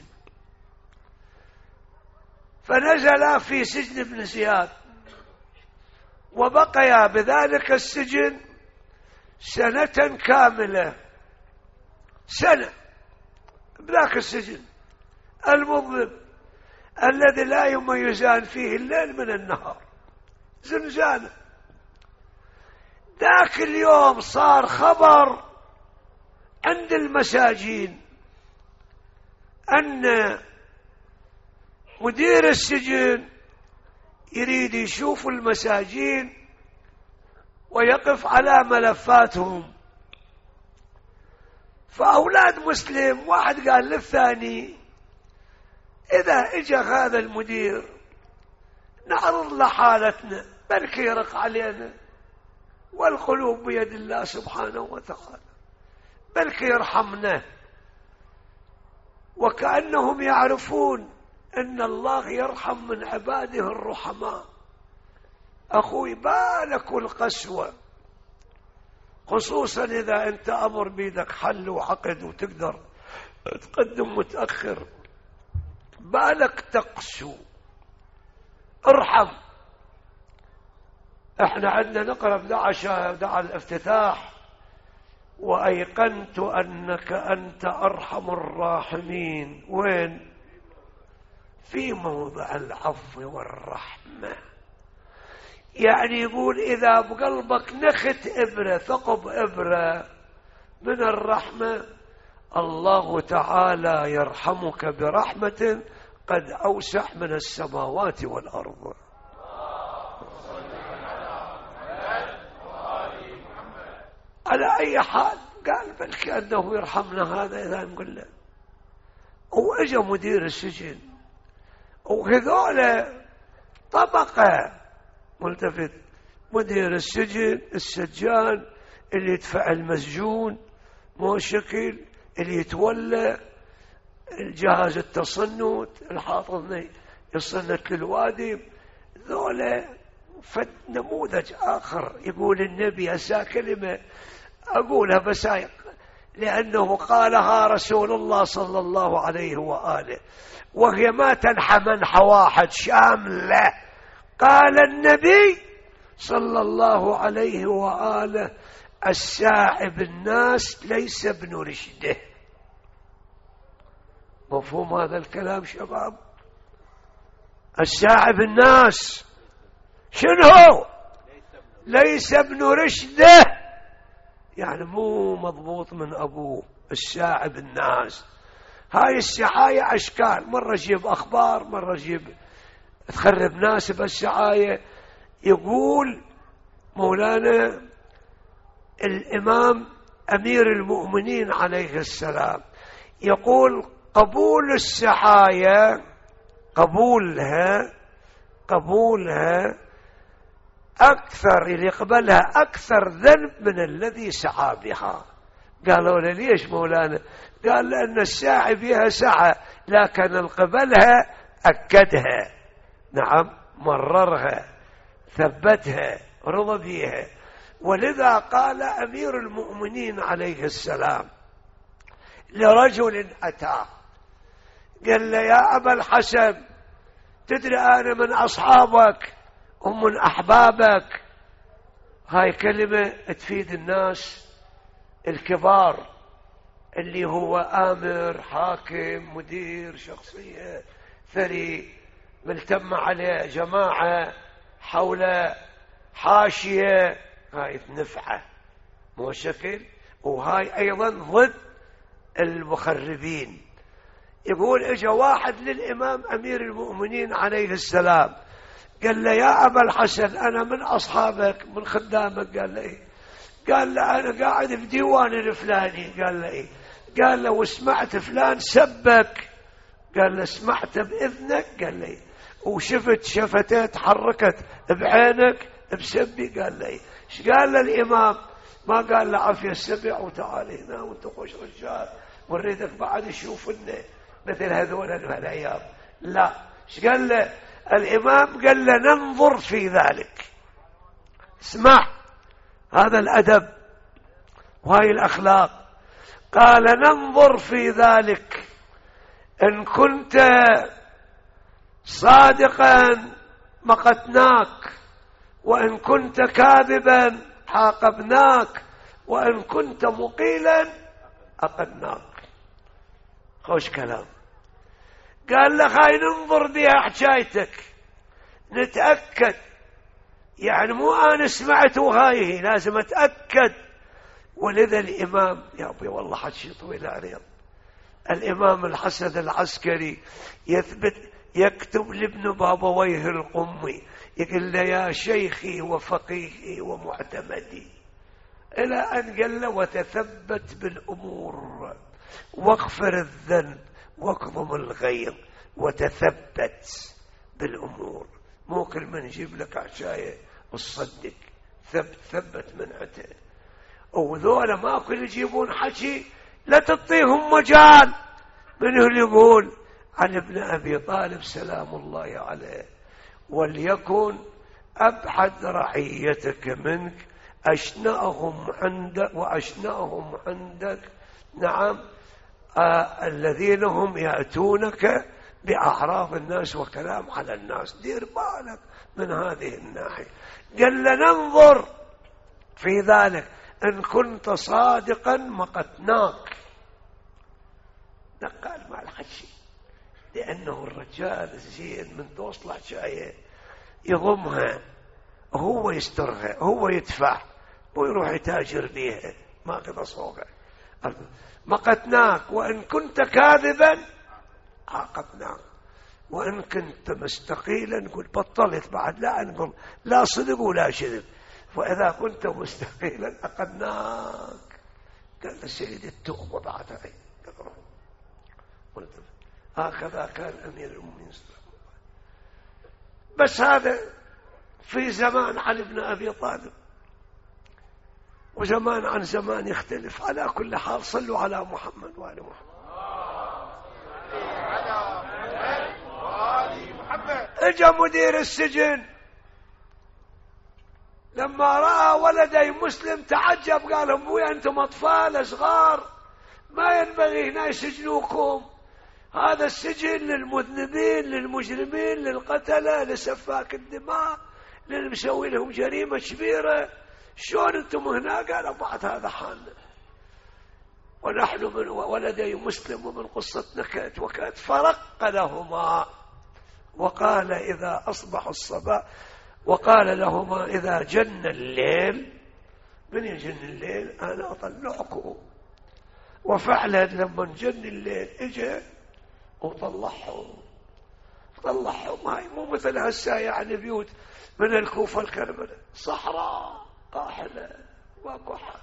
فنزلا في سجن ابن زياد، وبقيا بذلك السجن سنة كاملة، سنة بذاك السجن المظلم الذي لا يميزان فيه الليل من النهار، زنزانة. ذاك اليوم صار خبر عند المساجين أن مدير السجن يريد يشوف المساجين ويقف على ملفاتهم. فأولاد مسلم واحد قال للثاني: إذا إجا هذا المدير نعرض له حالتنا، بلكي يرق علينا، والقلوب بيد الله سبحانه وتعالى، بلكي يرحمنا. وكأنهم يعرفون أن الله يرحم من عباده الرحماء. أخوي بالك القسوة، خصوصا إذا أنت أمر بيدك حل وعقد وتقدر تقدم متأخر، بالك تقسو، ارحم. احنا عندنا نقرأ دعاء دعاء الافتتاح: وأيقنت أنك أنت أرحم الراحمين. وين؟ في موضع العفو والرحمة. يعني يقول إذا بقلبك نخت إبرة، ثقب إبرة من الرحمة، الله تعالى يرحمك برحمة قد أوسع من السماوات والأرض. على أي حال قال: بل كأنه يرحمنا هذا إذا نقول له. وإجا مدير السجن، وهذول طبقة ملتفت: مدير السجن، السجان، اللي يدفع المسجون، مو شكل اللي يتولى الجهاز التصنت، الحافظ يصنت للوادي. ذولا فد نموذج آخر. يقول النبي أسا كلمة أقولها بس لأنه قالها رسول الله صلى الله عليه وآله، وهي ما تنحى منحى واحد، شاملة. قال النبي صلى الله عليه وآله: الساعب الناس ليس ابن رشده. مفهوم هذا الكلام شباب؟ الساعب الناس شنو؟ ليس ابن رشده، يعني مو مضبوط من أبوه. الساعب الناس، هاي السعاية أشكال، مرة جيب أخبار، مرة جيب تخرب ناس بالسعاية. يقول مولانا الإمام أمير المؤمنين عليه السلام، يقول: قبول السعاية، قبولها قبولها أكثر، اللي يقبلها أكثر ذنب من الذي سعى بها. قالوا له: ليش مولانا؟ قال: لأن الساعي بها سعى، لكن القبلها أكدها، نعم، مررها، ثبتها، رضى بها. ولذا قال أمير المؤمنين عليه السلام لرجل أتاه قال له: يا أبا الحسن، تدري أنا من أصحابك ومن أحبابك. هاي كلمة تفيد الناس الكبار، اللي هو آمر، حاكم، مدير، شخصية ثري، ملتم عليه جماعة حول حاشية، هاي تنفعه، مو شكل. وهاي أيضا ضد المخربين. يقول: اجا واحد للإمام أمير المؤمنين عليه السلام قال له: يا أبا الحسن، أنا من أصحابك، من خدامك. قال له: إيه؟ قال له: أنا قاعد في ديوان الفلاني. قال له: إيه؟ قال له: وسمعت فلان سبك. قال له: سمعت بإذنك؟ قال له: إيه؟ وشفت شفتيه تحركت بعينك بسبي. قال لي ايش قال للإمام؟ ما قال له عافية السبع وتعالي هنا وانت خوش رجال ونريدك بعد تشوفنا مثل هذول الأيام. لا، ايش قال له الإمام؟ قال له ننظر في ذلك. اسمع هذا الأدب وهاي الأخلاق. قال ننظر في ذلك، إن كنت صادقا مقتناك، وإن كنت كاذبا عاقبناك، وإن كنت مقيلا أقدناك. خوش كلام. قال له هاي ننظر بها حكايتك نتأكد، يعني مو أنا سمعت وهاي لازم أتأكد. ولذا الإمام يا أبي والله حكي طويل عليه، الإمام الحسن العسكري يثبت يكتب لابن بابويه القمي يقول له يا شيخي وفقيهي ومعتمدي، إلى أن قال له وتثبت بالأمور واغفر الذنب واكظم الغيظ وتثبت بالأمور. مو كل من يجيب لك عشاية وصدق، ثبت ثبت منعته. وذولا ما كل يجيبون حكي لا تعطيهم مجال. من اللي يقول عن ابن أبي طالب سلام الله عليه وليكن أبعد رعيتك منك أشنأهم عندك وأشنأهم عندك. نعم آه الذين هم يأتونك بأعراض الناس وكلام على الناس. دير بالك من هذه الناحية. قال ننظر في ذلك، إن كنت صادقا مقتناك. نقال مع الحكي، لأنه الرجال الزين من توصل شاية يضمها، هو يسترها، هو يدفع ويروح يتاجر بيها، ما كذا صوغة. مقتناك، وإن كنت كاذبا عاقبناك، وإن كنت مستقيلا نقول بطلت بعد، لا نقول لا صدق ولا شذب، وإذا كنت مستقيلا أقدناك. قال سيد التوبة بعد عين. هكذا كان أمير المؤمنين. بس هذا في زمان علي بن أبي طالب، وزمان عن زمان يختلف. على كل حال صلوا على محمد وآل محمد. اجا مدير السجن لما رأى ولدي مسلم تعجب، قال ابويا انتم اطفال صغار ما ينبغي هنا يسجنوكم، هذا السجن للمذنبين للمجرمين للقتلة لسفاك الدماء للمسوي لهم جريمة كبيرة، شلون انتم هنا؟ قال بعد هذا حالنا، ونحن من ولدي مسلم ومن قصة نكت وكت. فرق لهما وقال إذا أصبح الصباح، وقال لهما إذا جن الليل، من يجن الليل أنا أطلعكم. وفعلا لما جن الليل إجا وطلعهم طلعهم. هاي مو مثل هسه يعني بيوت من الكوفة الكربلاء صحراء قاحلة ماكو حال.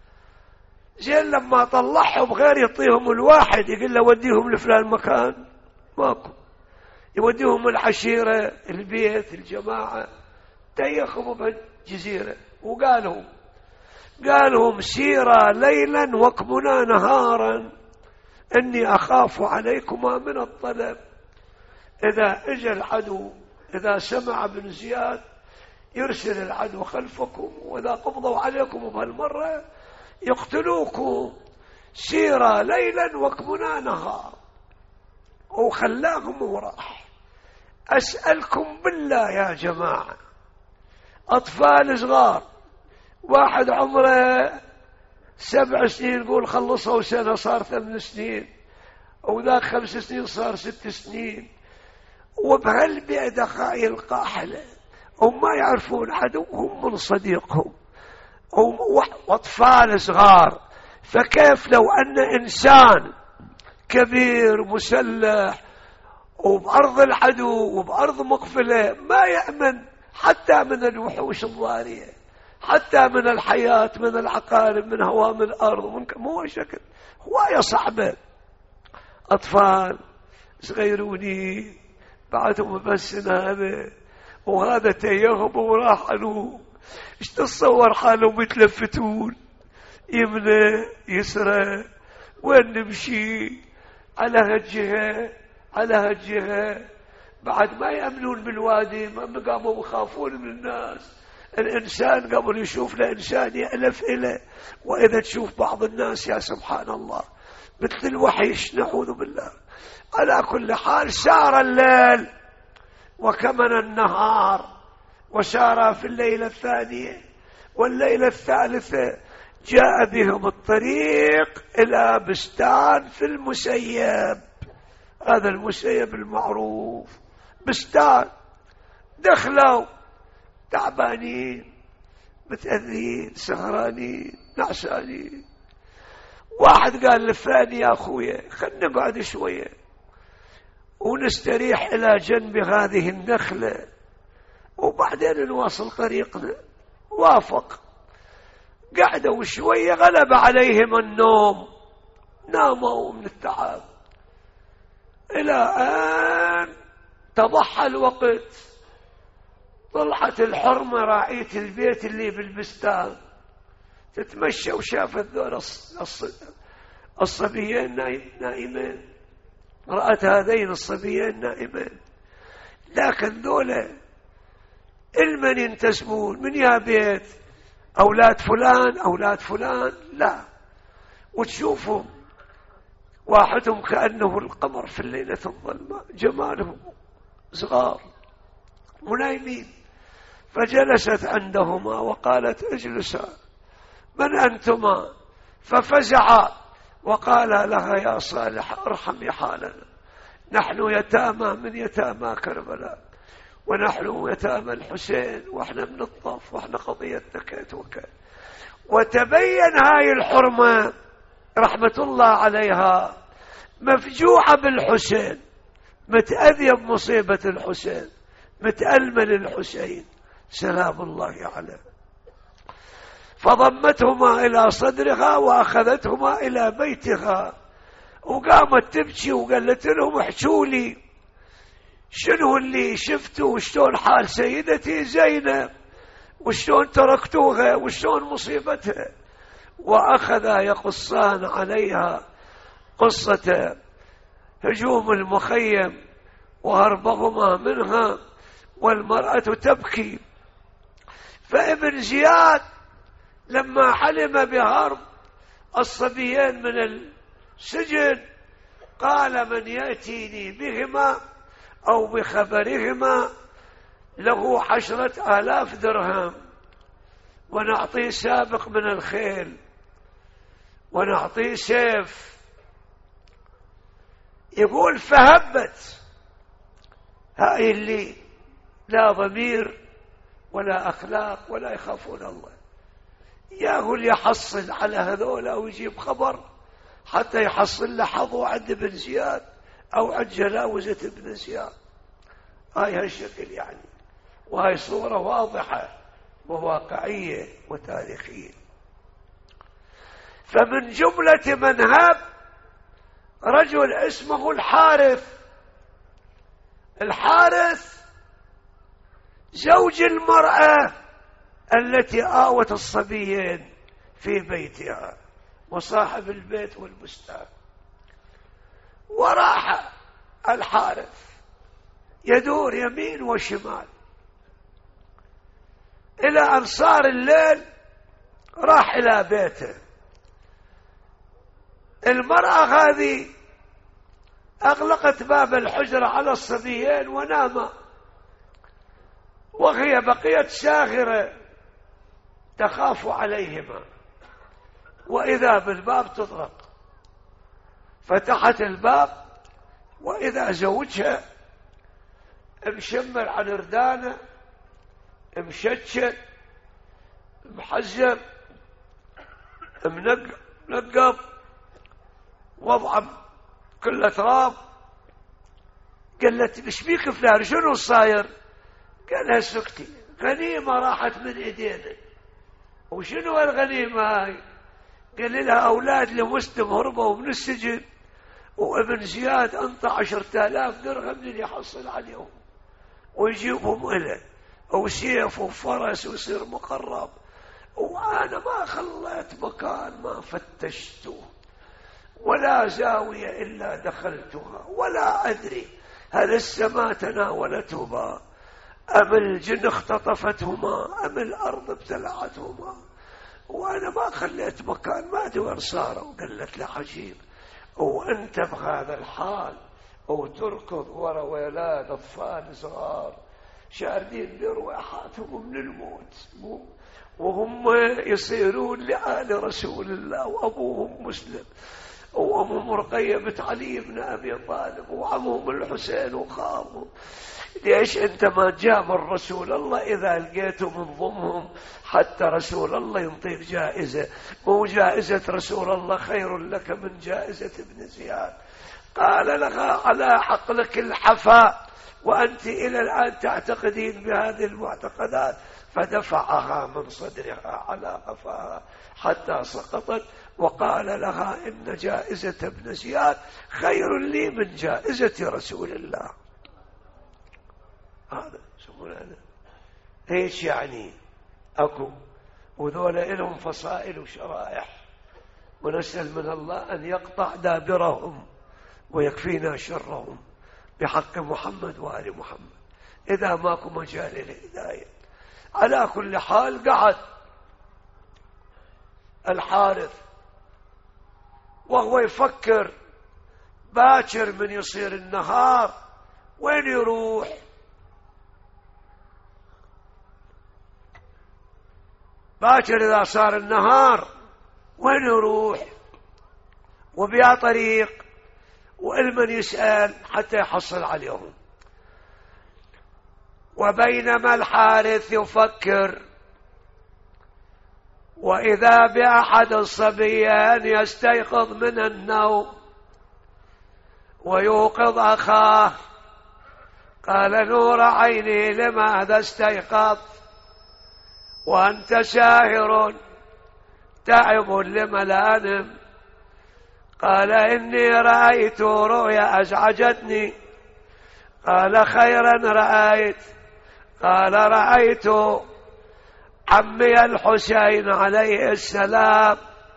زين لما طلعهم غير يعطيهم الواحد يقول له وديهم لفلان مكان، ماكو. يوديهم العشيرة البيت الجماعة تيخبوا بالجزيرة. وقالهم قالهم سيرا ليلا واكمنا نهارا إني أخاف عليكما من الطلب. إذا اجى العدو، إذا سمع بن زياد يرسل العدو خلفكم، وإذا قبضوا عليكم بهالمرة يقتلوكم. سيرا ليلا واكمنا نهار. وخلاهم وراح. أسألكم بالله يا جماعة، أطفال صغار، واحد عمره سبع سنين يقول خلصوا سنة صار ثمان سنين، وذاك خمس سنين صار ست سنين، وبهالبيئة دخائل قاحلة وما يعرفون عدوهم من صديقهم، وأطفال صغار. فكيف لو أن إنسان كبير مسلح وبأرض العدو وبأرض مقفلة ما يأمن حتى من الوحوش الضارية، حتى من الحياة، من العقارب، من هوام الأرض، من مو شكل هواية صعبة. أطفال صغيروني بعدهم بس نامه، وهذا تيهم وراح عنه. ايش تتصور حالهم يتلفتون يمنى يسرى، وين نمشي، على هالجهة على هالجهة، بعد ما يأمنون بالوادي، ما قاموا يخافون من الناس. الإنسان قبل يشوف له إنسان يألف إله، وإذا تشوف بعض الناس يا سبحان الله مثل الوحيش، نعوذ بالله. على كل حال سار الليل وكمن النهار، وسار في الليلة الثانية والليلة الثالثة جاء بهم الطريق إلى بستان في المسيب. هذا المسيب المعروف بستان. دخلوا تعبانين متأذين سهرانين نعسانين. واحد قال للثاني يا أخويا خلنا نقعد شوية ونستريح إلى جنب هذه النخلة وبعدين نواصل طريقنا. وافق. قعدوا شوية غلب عليهم النوم، ناموا من التعب إلى أن تضحى الوقت. طلعت الحرمة راعية البيت اللي بالبستان تتمشى، وشافت ذول الصبيين نائمين، رأت هذين الصبيين نائمين، لكن ذولا المن ينتسبون من يا بيت أولاد فلان أولاد فلان، لا. وتشوفهم واحدهم كأنه القمر في الليلة الظلماء، جمالهم صغار ونايمين. فجلست عندهما وقالت اجلسا، من أنتما؟ ففزعا وقال لها يا صالح ارحمي حالنا، نحن يتامى من يتامى كربلاء، ونحن يتامى الحسين، واحنا من الطف، واحنا قضيتنا كيت وكيت. وتبين هاي الحرمة رحمة الله عليها مفجوعة بالحسين، متأذية بمصيبة الحسين، متألمة للحسين سلام الله عليه. فضمتهما إلى صدرها وأخذتهما إلى بيتها، وقامت تبكي وقالت لهم احكوا لي شنو اللي شفتوا، وشلون حال سيدتي زينب، وشلون تركتوها، وشلون مصيبتها. وأخذا يقصان عليها قصة هجوم المخيم وهربهما منها، والمرأة تبكي. فابن زياد لما علم بهرب الصبيين من السجن قال من يأتيني بهما أو بخبرهما له عشرة آلاف درهم، ونعطيه سابق من الخيل، ونعطيه سيف. يقول فهبت هاي اللي لا ضمير ولا أخلاق ولا يخافون الله، ياهو اللي يحصل على هذولا ويجيب خبر حتى يحصل له حظه عند بن زياد أو عند جلاوزة بن زياد. هاي هالشكل يعني، وهاي صورة واضحة وواقعية وتاريخية. فمن جملة من هاب رجل اسمه الحارث. الحارث زوج المرأة التي آوت الصبيين في بيتها، وصاحب البيت والبستان. وراح الحارث يدور يمين وشمال إلى أن صار الليل، راح إلى بيته. المرأة هذه أغلقت باب الحجرة على الصبيين ونام، وهي بقيت ساهرة تخاف عليهما، وإذا بالباب تطرق. فتحت الباب وإذا زوجها مشمر على ردانه، مشتشت، محزم، منقب، وضع كله تراب. قالت ايش بيك فلان، شنو صاير؟ قالها سكتي، غنيمة راحت من ايدينا. وشنو الغنيمة هاي؟ قال لها اولاد لمسلم هربوا من السجن وابن زياد انطى عشرة آلاف درهم من يحصل عليهم ويجيبهم إليه، وسيف وفرس ويصير مقرب. وأنا ما خليت مكان ما فتشته ولا زاوية إلا دخلتها، ولا أدري هل السماء تناولتهما أم الجن اختطفتهما أم الأرض ابتلعتهما، وأنا ما خليت مكان ما أدري وين صاروا. قالت له عجيب، وأنت بهذا الحال وتركض ورا ولاد أطفال صغار شاردين برواحاتهم من الموت، وهم يصيرون لآل رسول الله، وأبوهم مسلم وأمهم رقية بنت علي بن أبي طالب وعمهم الحسين وخالهم. ليش أنت ما تجامل رسول الله إذا لقيته من ضمهم حتى رسول الله ينطيك جائزة، مو جائزة رسول الله خير لك من جائزة ابن زياد. قال لها على عقلك الحفاء وأنت إلى الآن تعتقدين بهذه المعتقدات، فدفعها من صدرها على قفاها حتى سقطت، وقال لها إن جائزة ابن زياد خير لي من جائزة رسول الله. هذا سمونا هذا ايش يعني؟ اكو وذولا لهم فصائل وشرائح، ونسأل من الله أن يقطع دابرهم ويكفينا شرهم بحق محمد وآل محمد، إذا ماكو مجال للهداية. على كل حال قعد الحارث وهو يفكر باكر من يصير النهار وين يروح. باكر إذا صار النهار وين يروح وبيا طريق وإلمن يسأل حتى يحصل عليهم. وبينما الحارث يفكر وإذا بأحد الصبيان يستيقظ من النوم ويوقظ أخاه، قال نور عيني لماذا استيقظ وأنت ساهر تعب لملانم؟ قال إني رأيت رؤيا أزعجتني. قال خيرا رأيت؟ قال رأيت عمي الحسين عليه السلام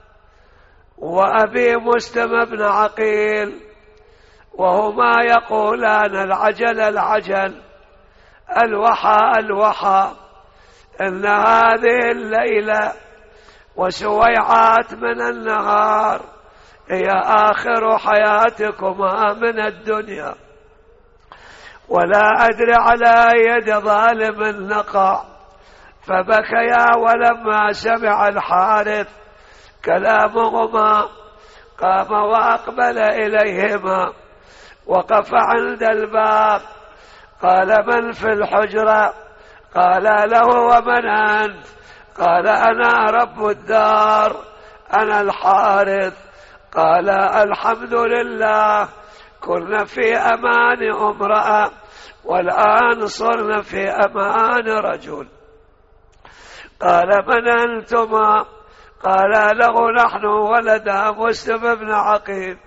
وأبي مسلم بن عقيل وهما يقولان العجل العجل الوحى الوحى، إن هذه الليلة وسويعات من النهار هي آخر حياتكما من الدنيا، ولا أدري على يد ظالم نقع. فبكيا، ولما سمع الحارث كلامهما قام وأقبل إليهما، وقف عند الباب. قال من في الحجرة؟ قال له ومن أنت؟ قال أنا رب الدار، أنا الحارث. قال الحمد لله، كنا في أمان امرأة والآن صرنا في أمان رجل. قال من أنتما؟ قال له نحن ولدا مسلم بن عقيل،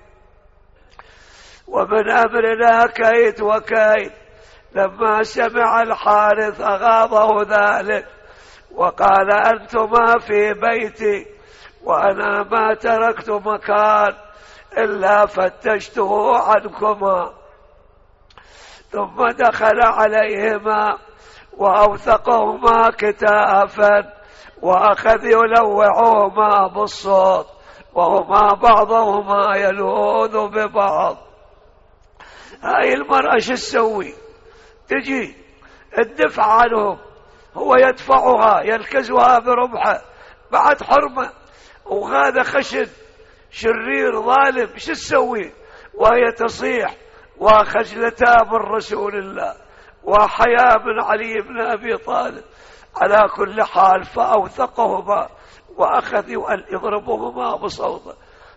ومن أمرنا كيت وكيت. لما سمع الحارث أغاضه ذلك وقال أنتما في بيتي وأنا ما تركت مكان إلا فتشته عنكما. ثم دخل عليهما وأوثقهما كتافا وأخذ يلوعهما بالصوت وهما بعضهما يلوذ ببعض. هاي المرأة شو تسوي؟ تجي الدفع عنهم، هو يدفعها يلكزها برمحه بعد حرمة، وهذا خشن شرير ظالم شو تسوي؟ وهي تصيح وخجلتا من رسول الله وحياء من علي بن أبي طالب. على كل حال فأوثقهما وأخذ يضربهما بصوته.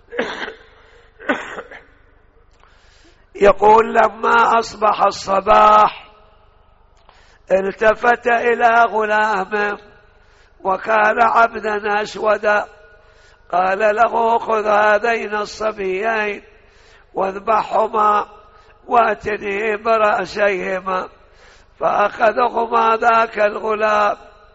يقول لما أصبح الصباح التفت إلى غلامه وكان عبدا أسودا، قال له خذ هذين الصبيين واذبحهما واتني برأسيهما. فأخذهما ذاك الغلام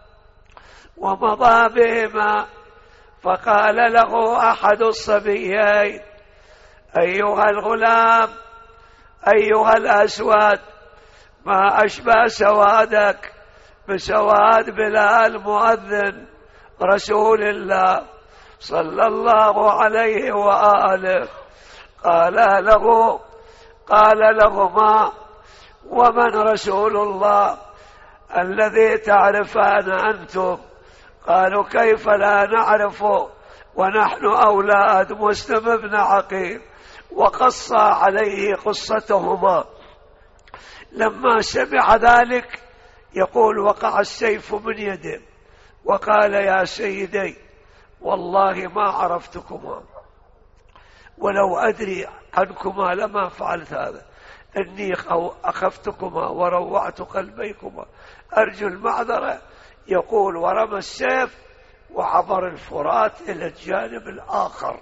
ومضى بهما. فقال له أحد الصبيين: أيها الغلام، أيها الأسود، ما أشبه سوادك بسواد بلال مؤذن رسول الله صلى الله عليه وآله. قال له قال لهما: ومن رسول الله الذي تعرفان أنتم؟ قالوا: كيف لا نعرف ونحن أولاد مسلم بن عقيل. وقص عليه قصتهما. لما سمع ذلك يقول: وقع السيف من يده وقال: يا سيدي، والله ما عرفتكما، ولو أدري عنكما لما فعلت هذا. إني أخفتكما وروعت قلبيكما، أرجو المعذرة. يقول: ورمى السيف وعبر الفرات إلى الجانب الآخر.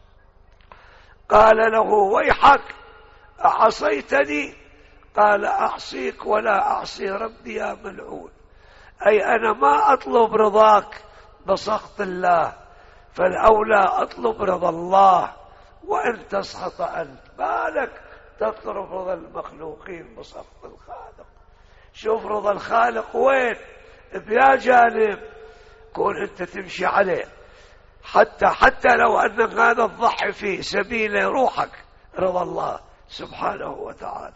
قال له: ويحك، أعصيتني؟ قال: أعصيك ولا أعصي ربي يا ملعون. أي أنا ما أطلب رضاك بسخط الله، فالأولى أطلب رضا الله، وإن تسخط أنت بالك تطلب رضا المخلوقين بسخط الخالق. شوف رضا الخالق وين؟ بيا جانب كون أنت تمشي عليه، حتى حتى لو أنك هذا تضحي في سبيل روحك، رضا الله سبحانه وتعالى.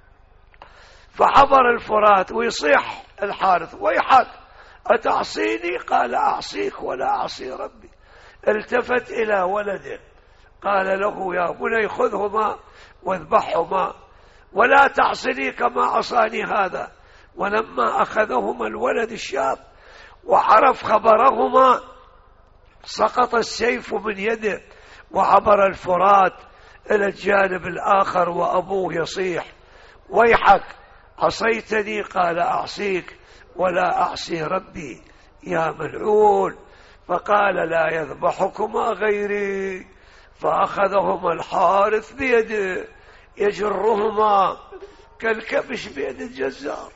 فعبر الفرات ويصيح الحارث: ويحك، أتعصيني؟ قال: أعصيك ولا أعصي ربي. التفت إلى ولده قال له: يا بني خذهما واذبحهما ولا تعصني كما عصاني هذا. ولما أخذهما الولد الشاب وعرف خبرهما سقط السيف من يده وعبر الفرات إلى الجانب الآخر، وأبوه يصيح: ويحك، عصيتني؟ قال: أعصيك ولا أعصي ربي يا ملعون. فقال: لا يذبحكما غيري. فأخذهما الحارث بيده يجرهما كالكبش بيد الجزار.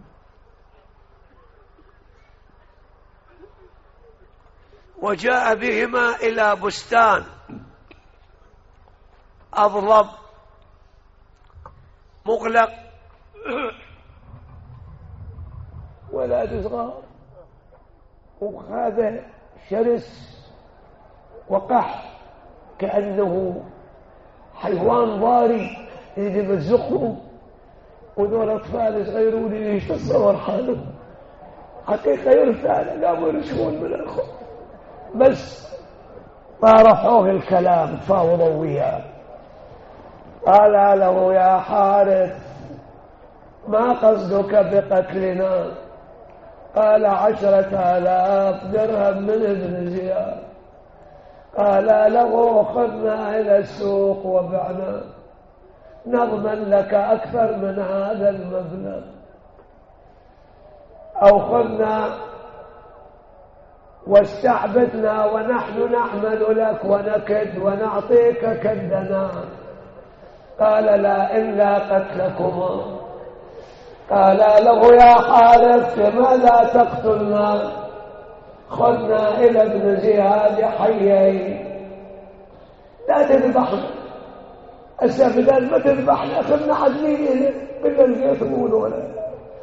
وجاء بهما إلى بستان أظلم مغلق، ولد صغار وهذا شرس وقح كأنه حيوان ضاري يجي بتزقهم، ودول أطفال صغيرون ليش تصور حالهم حقيقة يرثى قاموا يرشفون من الخوف. بس طارحوه الكلام تفاوضوا وياه. قال له: يا حارث، ما قصدك بقتلنا؟ قال: عشرة آلاف درهم من ابن زياد. قال له: خذنا إلى السوق وبعنا، نضمن لك أكثر من هذا المبلغ، أو خذنا واستعبدنا ونحن نعمل لك ونكد ونعطيك كدنا. قال: لا، إلا قتلكما. قال له: يا حارث، لماذا تقتلنا؟ خذنا إلى ابن زياد حيين، لا تذبحنا. السبدان ما تذبحنا، خذنا عدلين إليه بالله يتمونون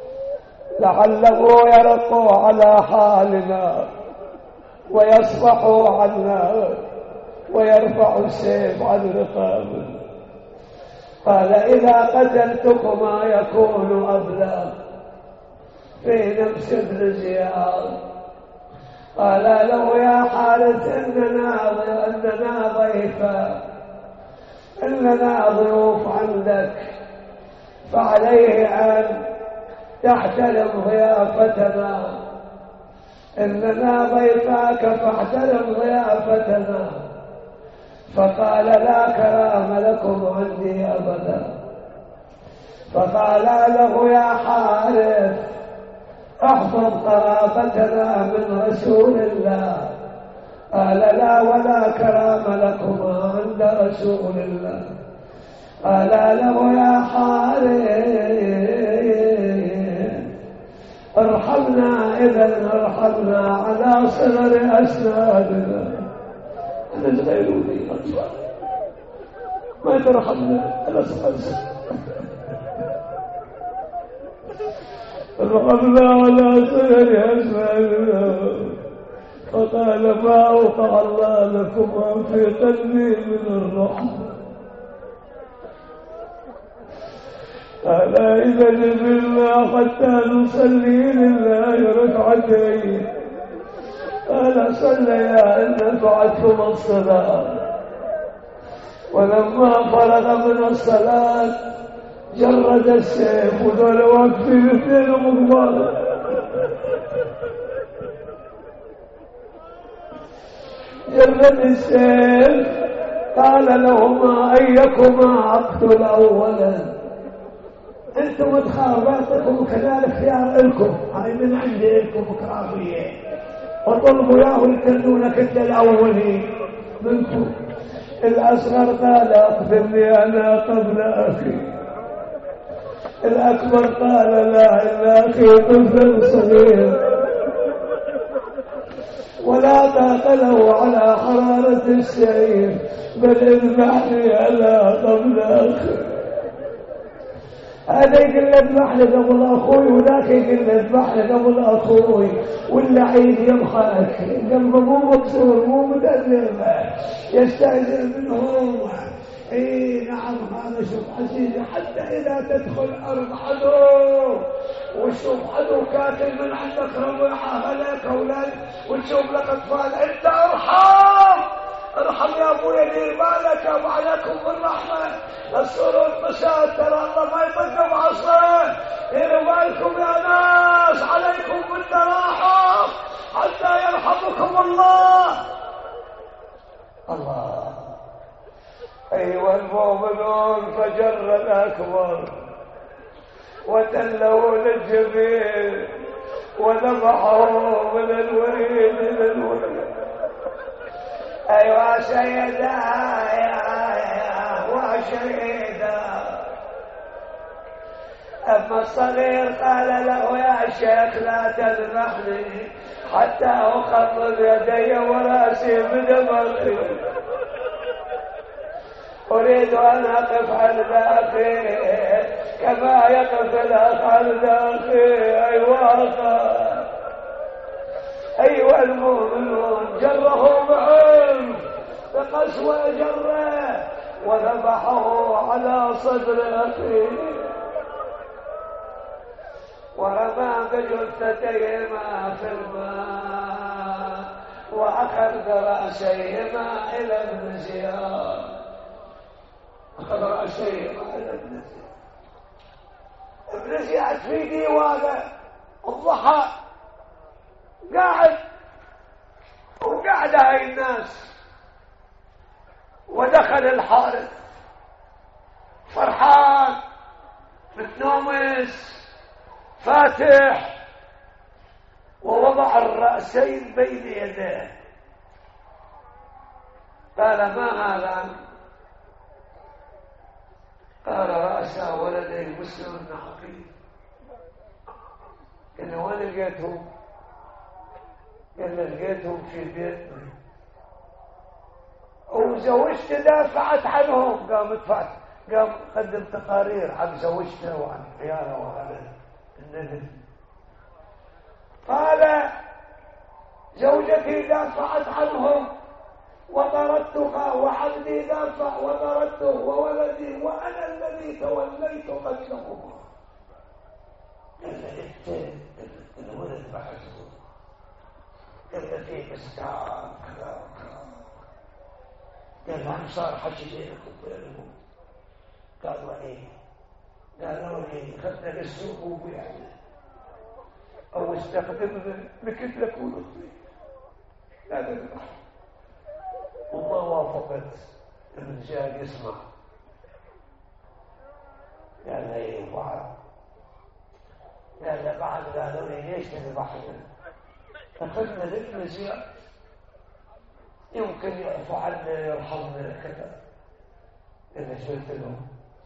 لعله يرقوا على حالنا ويصفحوا عنا ويرفعوا السيف عن رقابنا. قال: إذا قتلتكما يكون أبلغ في نفس ابن زياد. قال له: يا حارث، إننا إننا ضيفا، إننا ضيوف عندك، فعليه أن تحترم ضيافتنا. إننا ضيفاك فاحترم ضيافتنا. فقال: لا كرام لكم عندي أبدا. فقال له: يا حارث، احفظ قرابتنا من رسول الله. قال: لا، ولا كرام لكما عند رسول الله. قال له يا حارث ارحمنا إذا ارحمنا على صغر أسنادنا. أنا الغيروني أطفال ما ترحمنا على صغر ارحمنا على صغر أسنادنا. فقال ما أوقع الله لكما في قلبي من الرحمة. قال إذا نزلنا حتى نصلي لله ركعتين. قال صليا أن نفعتكم الصلاة. ولما فرغ من الصلاة جرد السيف وذول واقفين اثنين مقبال. جرد السيف قال لهما أيكما أقتل أولا؟ أنتم تخاباتكم كذلك خيار لكم، هاي من عندي لكم كرامية، وطلبوا ياه يكلون كتل الأولين منكم. الأصغر قال أقتلني أنا قبل أخي. الأكبر قال لا إلا أخي طفل صغير ولا طاق له على حرارة السيف، بل اذبحني على قبل أخي. هذا يقول اذبح لي قبل أخوي، وذاك يقول اذبح لي قبل أخوي، واللعين يضحك قلبه مو مكسور مو متأثر يستأذن منهم. اي نعم هذا شوف عزيزي، حتى إذا تدخل أرض عدو وتشوف عدو كاتل من عندك ربيعة هلاك أولاد وتشوف لك أطفال، أنت ارحم ارحم يا أبويا، دير بالك وعليكم بالرحمة. السرور فساد ترى الله ما يطق بعصره، ديروا بالكم يا ناس، عليكم بالتراحم حتى يرحمكم الله. الله. أيها المؤمنون فجر الأكبر وتلوا للجبين وذبحوا من الوريد إلى الوريد. أيها سيدا يا وشهيدا. أما الصغير قال له يا شيخ لا تذبحني حتى أخفض يدي ورأسي بدمي، أريد أن أقف عند أخي كما يقف الأخ عند أخي. أيها أيها المؤمنون جره بعلم بقسوة جره وذبحه على صدر أخيه ورمى بجثتيهما في الماء وأخذ برأسيهما إلى ابن زياد. أخذ رأسيهما إلى ابن زياد. ابن زياد في ديوانه الضحى قاعد وقاعد هاي الناس، ودخل الحارث فرحان متنومس فاتح ووضع الرأسين بين يديه. قال ما هذا؟ قال رأس ولدي مسلم بن عقيل. قال وين لقيتهم؟ قال لقيتهم في بيتنا وزوجت دافعت عنهم. قام دفعت قام قدم تقارير عن زوجته وعن عياله وهذا النبي. قال زوجتي دافعت عنهم وطردتها وعبدي دافع وطردته وولدي وأنا الذي توليت قتلهما. قال له الولد بحثه قال فيه استعان كذا وكذا. قال له صار حكي بينكم وبينهم؟ قالوا ايه؟ قالوا ايه؟ خدنا للسوق وبيعنا او استخدمنا لكتلك ونطلي. هذا البحث وما وافقت ابن زياد يسمع. قال ايه بعد؟ قال بعد قالوا لي ليش تذبحنا؟ أخذنا لابن زياد يمكن يعفو عنا يرحمنا كذا. أنا قلت لهم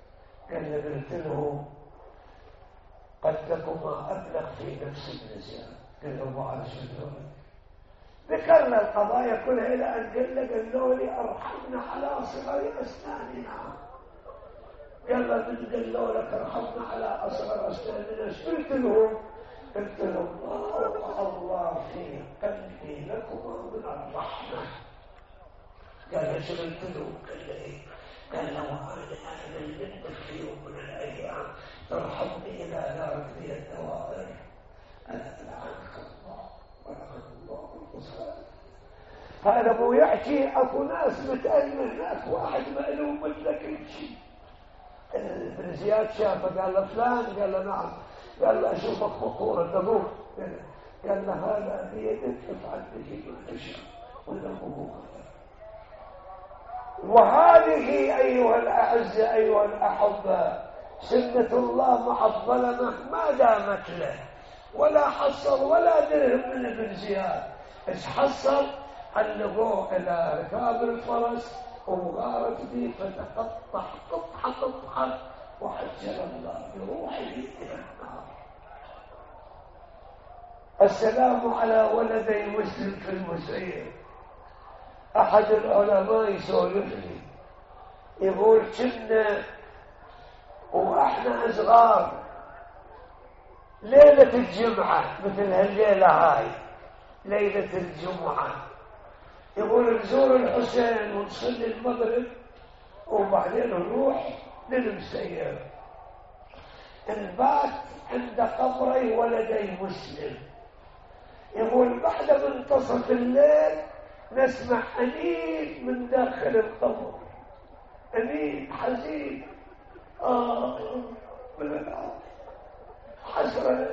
قال له قلت له قد لكما أبلغ في نفس ابن زياد. قال له ما أعرف شو ذكرنا القضايا كلها إلى أن قال له قالوا لي أرحمنا على صغر أسناننا. قال له من قالوا لك أرحمنا على صغر أسناننا ايش قلت لهم؟ قلت لهم الله الله في قلبي لكما من الرحمة. قال ايش قلت لهم؟ قال له ايه؟ قال له أنا أعمل منك في يوم من الأيام ترحمني إلى نار في الدوائر أنا ألعنك الله ولعن الله القصائد. هذا مو يحكي أكو ناس متألم هناك واحد مألوم مثل كل شيء. ابن زياد شافه قال له فلان، قال له نعم، قال له أشوفك خطورة دموع، قال له هذا بيدك افعل به ما تشاء ولا هو. وهذه أيها الأعزة أيها الأحبة سنة الله مع الظلمة ما دامت له، ولا حصل ولا درهم من ابن زياد. ايش حصل؟ علقوه إلى ركاب الفرس وغارت به فتقطع قطعة قطعة وعجل الله بروحه إلى النار. السلام على ولدي مسلم في المسير. أحد العلماء يسولف لي يقول كنا وإحنا صغار ليلة الجمعة مثل هالليلة هاي ليلة الجمعة يقول نزور الحسين ونصلي المغرب وبعدين نروح للمسير نبات عند قبري ولدي مسلم. يقول بعد منتصف الليل نسمع أنين من داخل القبر، أنين حزين آه من العالم حسرة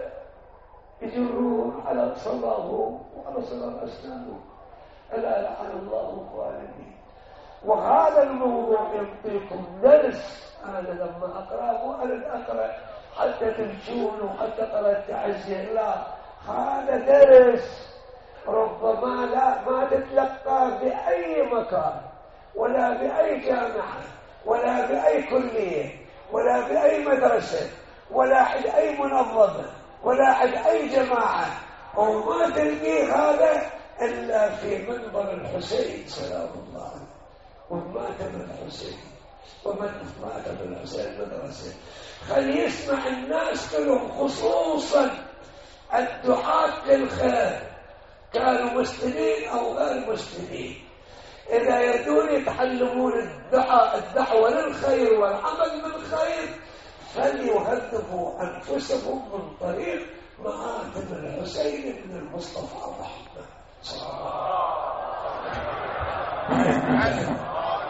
يجرون على صلاهم وعلى صلاة أسنانهم ألا لعن الله الظالمين. وهذا الموضوع يعطيكم درس. أنا لما أقرأ مو أنا أقرأ حتى تمشون وحتى أقرأ التعزية، لا، هذا درس ربما لا ما تتلقى بأي مكان ولا بأي جامعة ولا بأي كلية ولا بأي مدرسة ولا بأي منظمة ولا بأي جماعة، وما تلقيه هذا إلا في منبر الحسين سلام الله عليه. ومات بالحسين ومن مات بالحسين مدرسة. خل يسمع الناس كلهم خصوصا الدعاة للخير كانوا مسلمين أو غير مسلمين، إذا يريدون يتعلمون الدعاء الدعوة للخير والعمل بالخير فليهذبوا أنفسهم من طريق مآتم الحسين بن المصطفى محمد صلى الله عليه وسلم.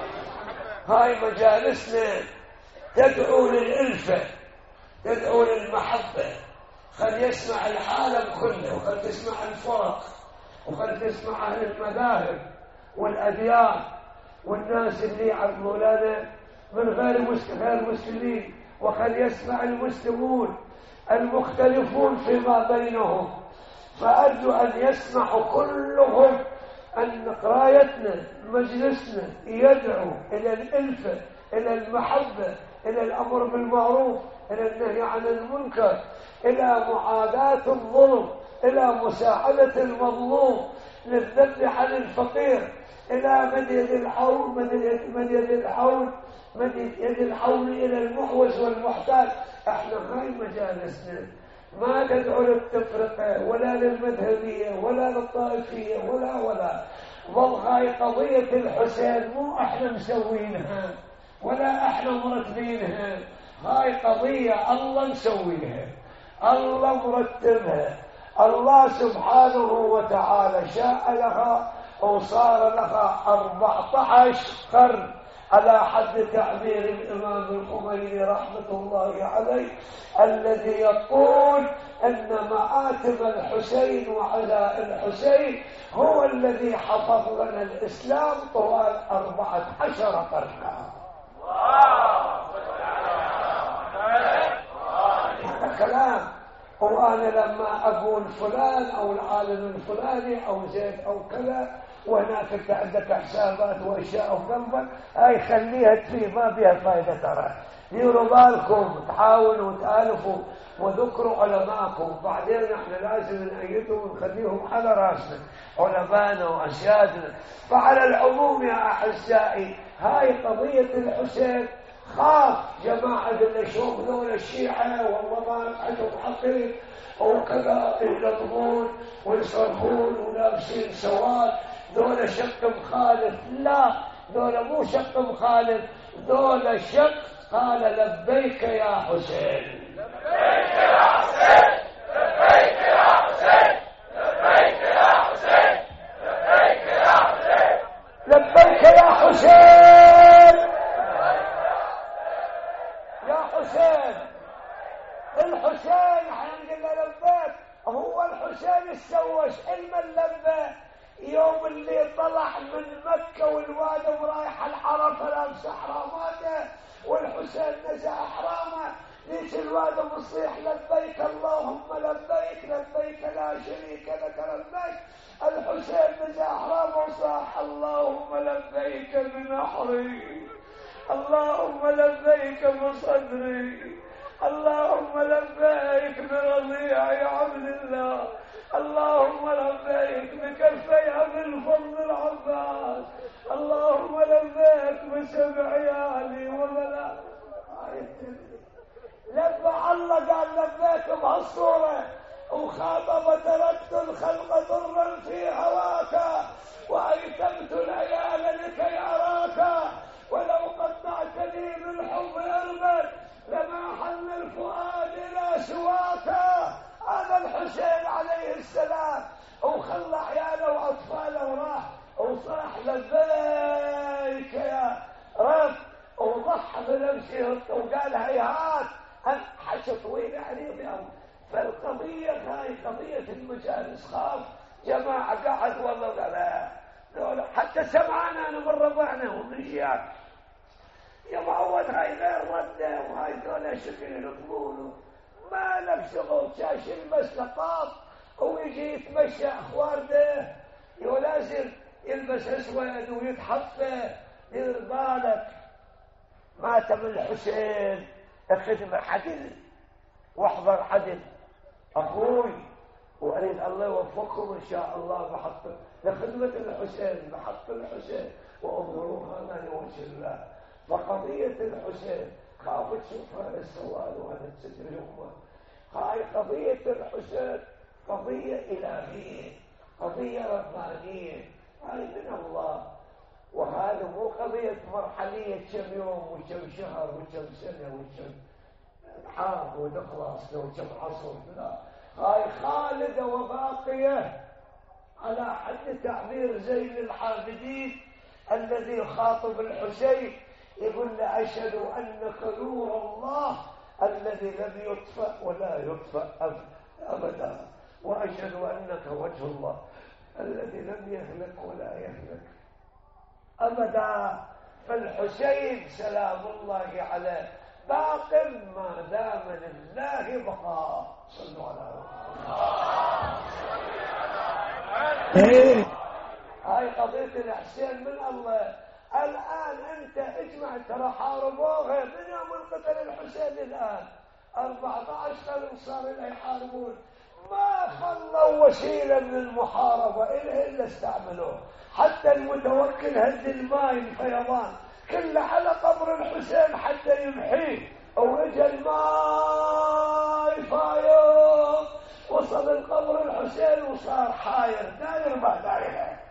هاي مجالسنا تدعو للألفة، تدعو للمحبة. خل يسمع العالم كله وخل تسمع الفرق وخل تسمع أهل المذاهب والأديان والناس اللي يعرفوا لنا من غير مسلمين، وخل يسمع المسلمون المختلفون فيما بينهم. فأرجو أن يسمعوا كلهم أن قرايتنا مجلسنا يدعو إلى الألفة، إلى المحبة، إلى الأمر بالمعروف، إلى النهي عن المنكر، إلى معاداة الظلم، إلى مساعدة المظلوم، للذب عن الفقير، إلى مد يد العون مد يد العون مد يد العون إلى المحوج والمحتاج. احنا هاي مجالسنا ما تدعو للتفرقة ولا للمذهبية ولا للطائفية ولا ولا ظل هاي قضية الحسين مو احنا مسوينها ولا احنا مرتبينها، هاي قضية الله مسويها، الله مرتبها، الله سبحانه وتعالى شاء لها وصار لها أربعة عشر قرن على حد تعبير الإمام الخميني رحمة الله عليه الذي يقول أن مآتم الحسين وعزاء الحسين هو الذي حفظ لنا الإسلام طوال أربعة عشر قرنا. هذا كلام. وأنا لما أقول فلان أو العالم الفلاني أو زيد أو كذا وهناك انت عندك حسابات واشياء في قلبك، هاي خليها تفي ما بها فائده. ترى ديروا بالكم، تحاولوا وتالفوا وذكروا علماءكم، بعدين احنا لازم نأيدهم ونخليهم على راسنا علماءنا واسيادنا. فعلى العموم يا اعزائي هاي قضيه الحسين. خاف جماعه اللي يشوفوا ذول الشيعه والله ما عندهم حقيق وكذا يلطمون ويصرخون ولابسين سواد، ذول شق مخالف. لا، ذول مو شق مخالف، ذول شق قال لبيك يا حسين، لبيك يا حسين، لبيك يا حسين، لبيك يا حسين، لبيك يا حسين، لبيك يا حسين، يا حسين. الحسين حنقول له لبيك. هو الحسين السوش علم اللبة يوم اللي طلع من مكة والواد ورايح العرفة لابس احراماته، والحسين نزع احرامه، ليش الواد مصيح لبيك اللهم لبيك لبيك لا شريك لك لبيك. الحسين نزع احرامه وصاح اللهم لبيك بنحري، اللهم لبيك بصدري، اللهم لبيك برضيع يا عبد الله، اللهم لبيك بكفي ابي الفضل العباس، اللهم لبيك بسبع عيالي وبلا. لبى الله قال لبيك بهالصوره، وخاطب تركت الخلق ضرا في هواك وايتمت العيال لكي اراك، ولو قطعتني بالحب اربك لما حل الفؤاد الى سواك. هذا الحسين عليه السلام وخلى عياله واطفاله وراح وصاح لبيك يا رب، وضحى بنفسه وقال هيهات حشى طويل عريض يوم. فالقضيه هاي قضيه المجالس. خاف جماعه قاعد والله لا حتى سمعنا انا من ربعنا ومن جياك يا معود، هاي غير رده وهاي دولة شكل يقولوا ما لك شغل، شاشل بس لقاط ويجي يتمشى اخوارده ولازم يلبس اسود ويتحطه. دير بالك ماتم الحسين خدمة عدل واحضر عدل اخوي، واريد الله يوفقكم ان شاء الله بحق لخدمة الحسين بحق الحسين وانظروها ما لوجه الله. فقضية الحسين خاف تشوف هذا السواد وهذا الستر الأمة. هاي قضية الحسين قضية إلهية، قضية ربانية، هاي من الله. وهذا مو قضية مرحلية كم يوم وكم شهر وكم سنة وكم عام ونخلص لو كم عصر. لا، هاي خالدة وباقية على حد تعبير زين العابدين الذي يخاطب الحسين يقول له أشهد أنك نور الله الذي لم يطفأ ولا يطفأ أبدا، وأشهد أنك وجه الله الذي لم يهلك ولا يهلك أبدا. فالحسين سلام الله عليه باق ما دام لله بقاء. صلوا على الله. هاي قضية الحسين من الله. الآن أنت اجمع ترى حاربوها من يوم انقتل الحسين الآن أربعة عشر قرن صار له يحاربون، ما خلوا وسيلة من المحاربة إلا إلا استعملوه. حتى المتوكل هد الماء الفيضان كله على قبر الحسين حتى يمحيه، ورجع الماء فايض وصل القبر الحسين وصار حاير داير ما دايره،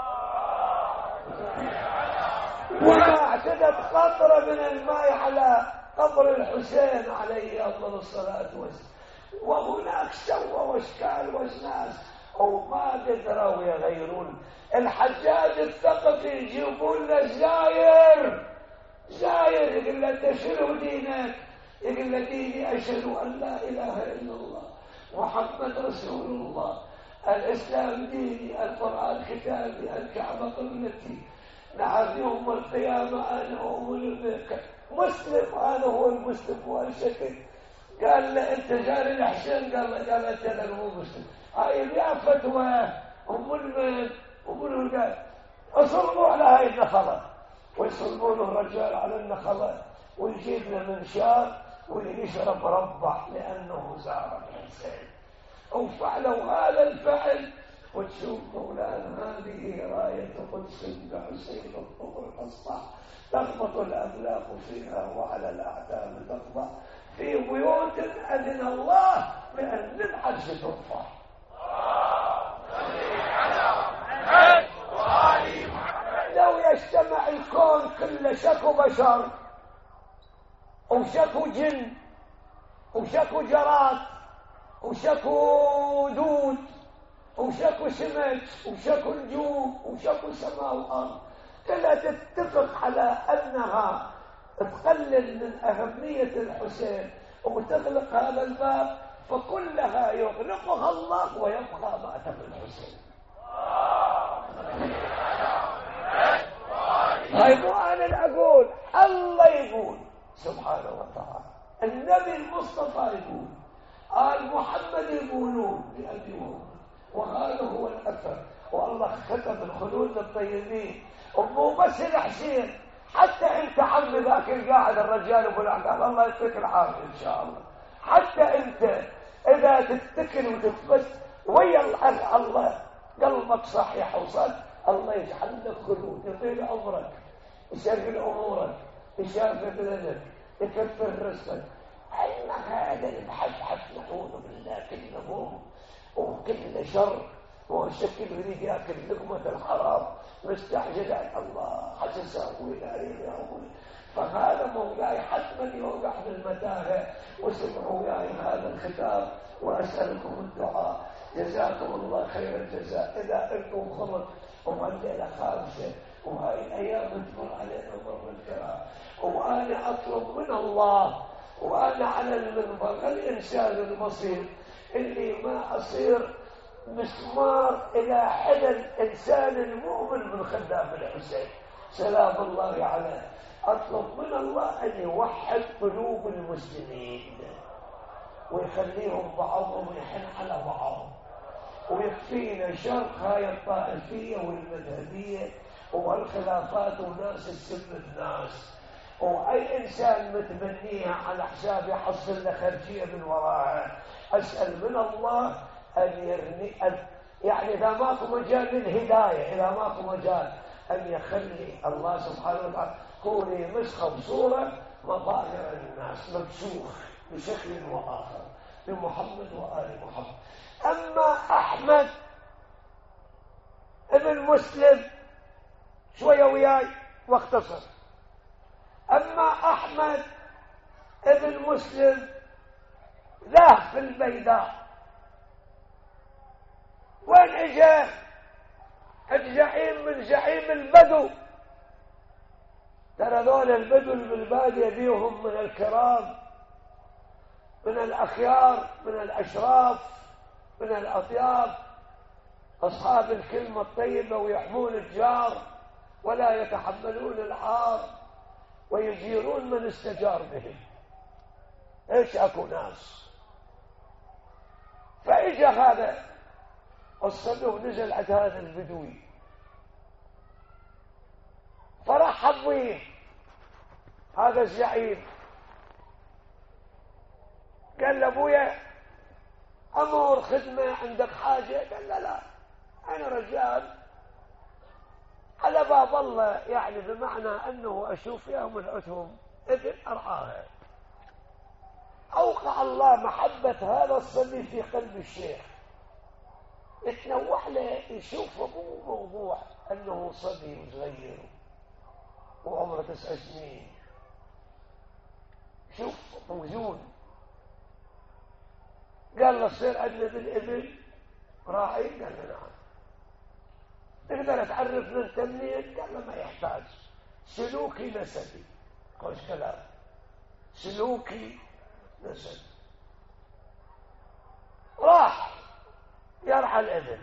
وما اعتدت قطرة من الماء على قبر الحسين عليه أفضل الصلاة والسلام. وهناك سوى واشكال واسناس وما قدروا يغيرون. الحجاج الثقفي يجيبون له زاير زاير يقول له انت شنو دينك؟ يقول له ديني اشهد ان لا اله الا الله محمد رسول الله، الاسلام ديني، القران كتابي، الكعبه قبلتي، نعم يوم القيامه انا اؤمن بك، مسلم انا هو المسلم والشكل. قال له انت جاري الحسين؟ قال له قال انت انا مو مسلم. هاي يا فتوى ام من ومنو قال اصلبوا على هاي النخلة، ويصلبون الرجال على النخلة ويجيب له منشار ويشرب ربع لأنه زار الحسين. وفعلوا هذا الفعل. وتشوف مولانا هذه راية قدس بحسين الطول الأصبح تخبط الأملاك فيها وعلى الأعتاب تخبط في بيوت أذن الله بأن العرش ترفع. لو يجتمع الكون كل شكو بشر وشكو جن وشكو جراد وشكو دود وشكو سمك وشكو نجوم وشكو سماء وأرض كلها تتفق على أنها تقلل من أهمية الحسين وتغلق هذا الباب، فكلها يغلقها الله ويبقى مأتم الحسين. طيب وأنا أقول الله يقول سبحانه وتعالى، النبي المصطفى يقول، آل محمد يقولون بأبي وأمي، وهذا هو الأثر. والله ختم الخلود الطيبين ومو بس الحسين، حتى انت عمي ذاك القاعد الرجال ابو العقال الله يعطيك العافيه ان شاء الله، حتى انت اذا تتكل وتثبت ويا الله قلبك صحيح وصد، الله يجعل لك خلود، يطيل عمرك، يسهل امورك، يشافي بلدك، يكفر رزقك. علمك هذا البحث نعوذ بالله كل هموم وكل شر وشكل يريد ياكل لقمه الحرام مستعجل على الله حسسه ولايه يا ابوي. فهذا مولاي حتما يوقع في المتاهه. واسمعوا وياي هذا الختام واسالكم الدعاء، جزاكم الله خير الجزاء. اذا انتم خلق ومن خامسه وهاي الايام تمر علينا مر الكرام، وانا اطلب من الله وانا على المنبر الانسان البسيط اللي ما اصير مسمار الى حد الانسان المؤمن من خدام الحسين سلام الله عليه، اطلب من الله ان يوحد قلوب المسلمين ويخليهم بعضهم يحن على بعض، ويكفينا شر هاي الطائفيه والمذهبيه والخلافات وناس السم الناس، واي انسان متبنيها على حساب يحصل له خرجيه من وراها. اسال من الله ان يرني أن يعني اذا ماكو مجال للهدايه، اذا ماكو مجال ان يخلي الله سبحانه وتعالى كوني مسخه بصوره مظاهر الناس ممسوخ بشكل واخر بمحمد وآل محمد. اما احمد ابن مسلم شويه وياي واختصر، اما احمد ابن مسلم ذاه في البيداء، وين اجا؟ الزعيم من زعيم البدو. ترى ذول البدو اللي بالباديه بيهم من الكرام، من الاخيار، من الاشراف، من الاطياب، اصحاب الكلمه الطيبه ويحمون الجار ولا يتحملون العار ويجيرون من استجار بهم. ايش اكو ناس. فاجا هذا الصدوق نزل عند هذا البدوي فرحب به هذا الزعيم، قال له ابويا امور خدمه عندك حاجه؟ قال له لا انا رجال على باب الله، يعني بمعنى انه اشوف فيهم العتهم ابن ارعاها. اوقع الله محبه هذا الصبي في قلب الشيخ، اتنوح له يشوف مو موضوع انه صبي صغير وعمره تسع سنين، شوف موزون. قال له صير عندنا بالابل راعي؟ قال له نعم. تقدر تعرفنا انت منين؟ قال له ما يحتاج، سلوكي نسبي. خوش كلام، سلوكي نسبي. راح يرعى الابل،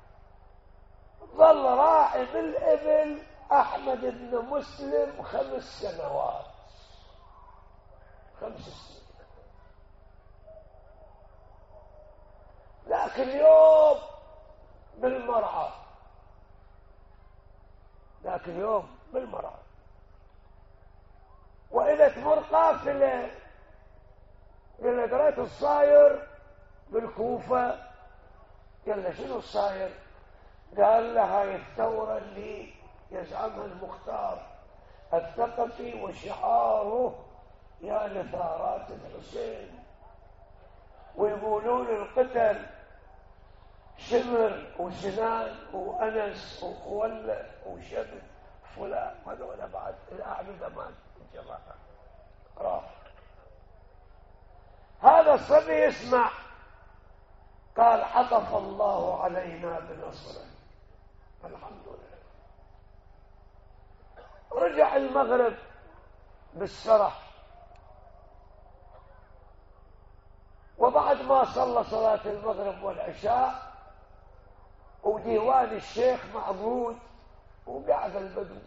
ظل راعي بالابل احمد بن مسلم خمس سنوات، خمس سنين. لكن اليوم بالمرعى ذاك اليوم بالمرأة. وإذا تمر قافلة قال قريت الصاير بالكوفة، قال له شنو الصاير؟ قال له هاي الثورة اللي يزعمها المختار الثقفي وشعاره يا لثارات الحسين، ويقولون القتل شمر وسنان وأنس وخولة وشبل فلان، هذول بعد الأعمدة مال الجماعة راح. هذا الصبي يسمع، قال عطف الله علينا بنصره الحمد لله. رجع المغرب بالسرح، وبعد ما صلى صلاة المغرب والعشاء وديوان الشيخ معبود وقعد البدو،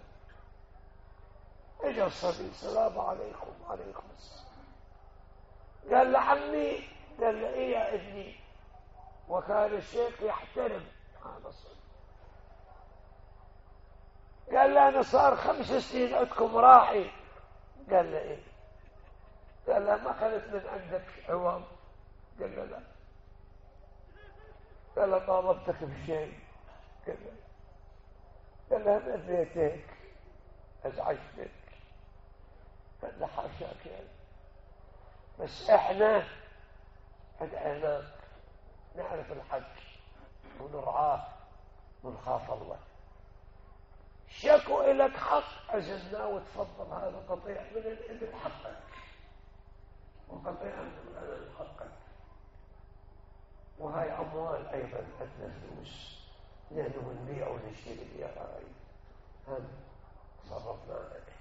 اجا الصبي السلام عليكم. عليكم السلام. قال له عمي، قال له ايه يا ابني؟ وكان الشيخ يحترم هذا الصبي. قال له انا صار خمس سنين عندكم راعي. قال له ايه؟ قال له ما اخذت من عندك عوام؟ قال له لا. قال له طالبتك بشيء؟ قال له قال له انا اذيتك ازعجتك. قال له حاشاك يعني، بس احنا ادعيناك نعرف الحق ونرعاه ونخاف الله، شكوا إلك حق عززناه وتفضل هذا قطيع من الإبل حقك وقطيع من الإبل حقك. وهاي أموال أيضا أدنى فلوس نحن نبيع ونشتري بها هاي، هم صرفنا لك.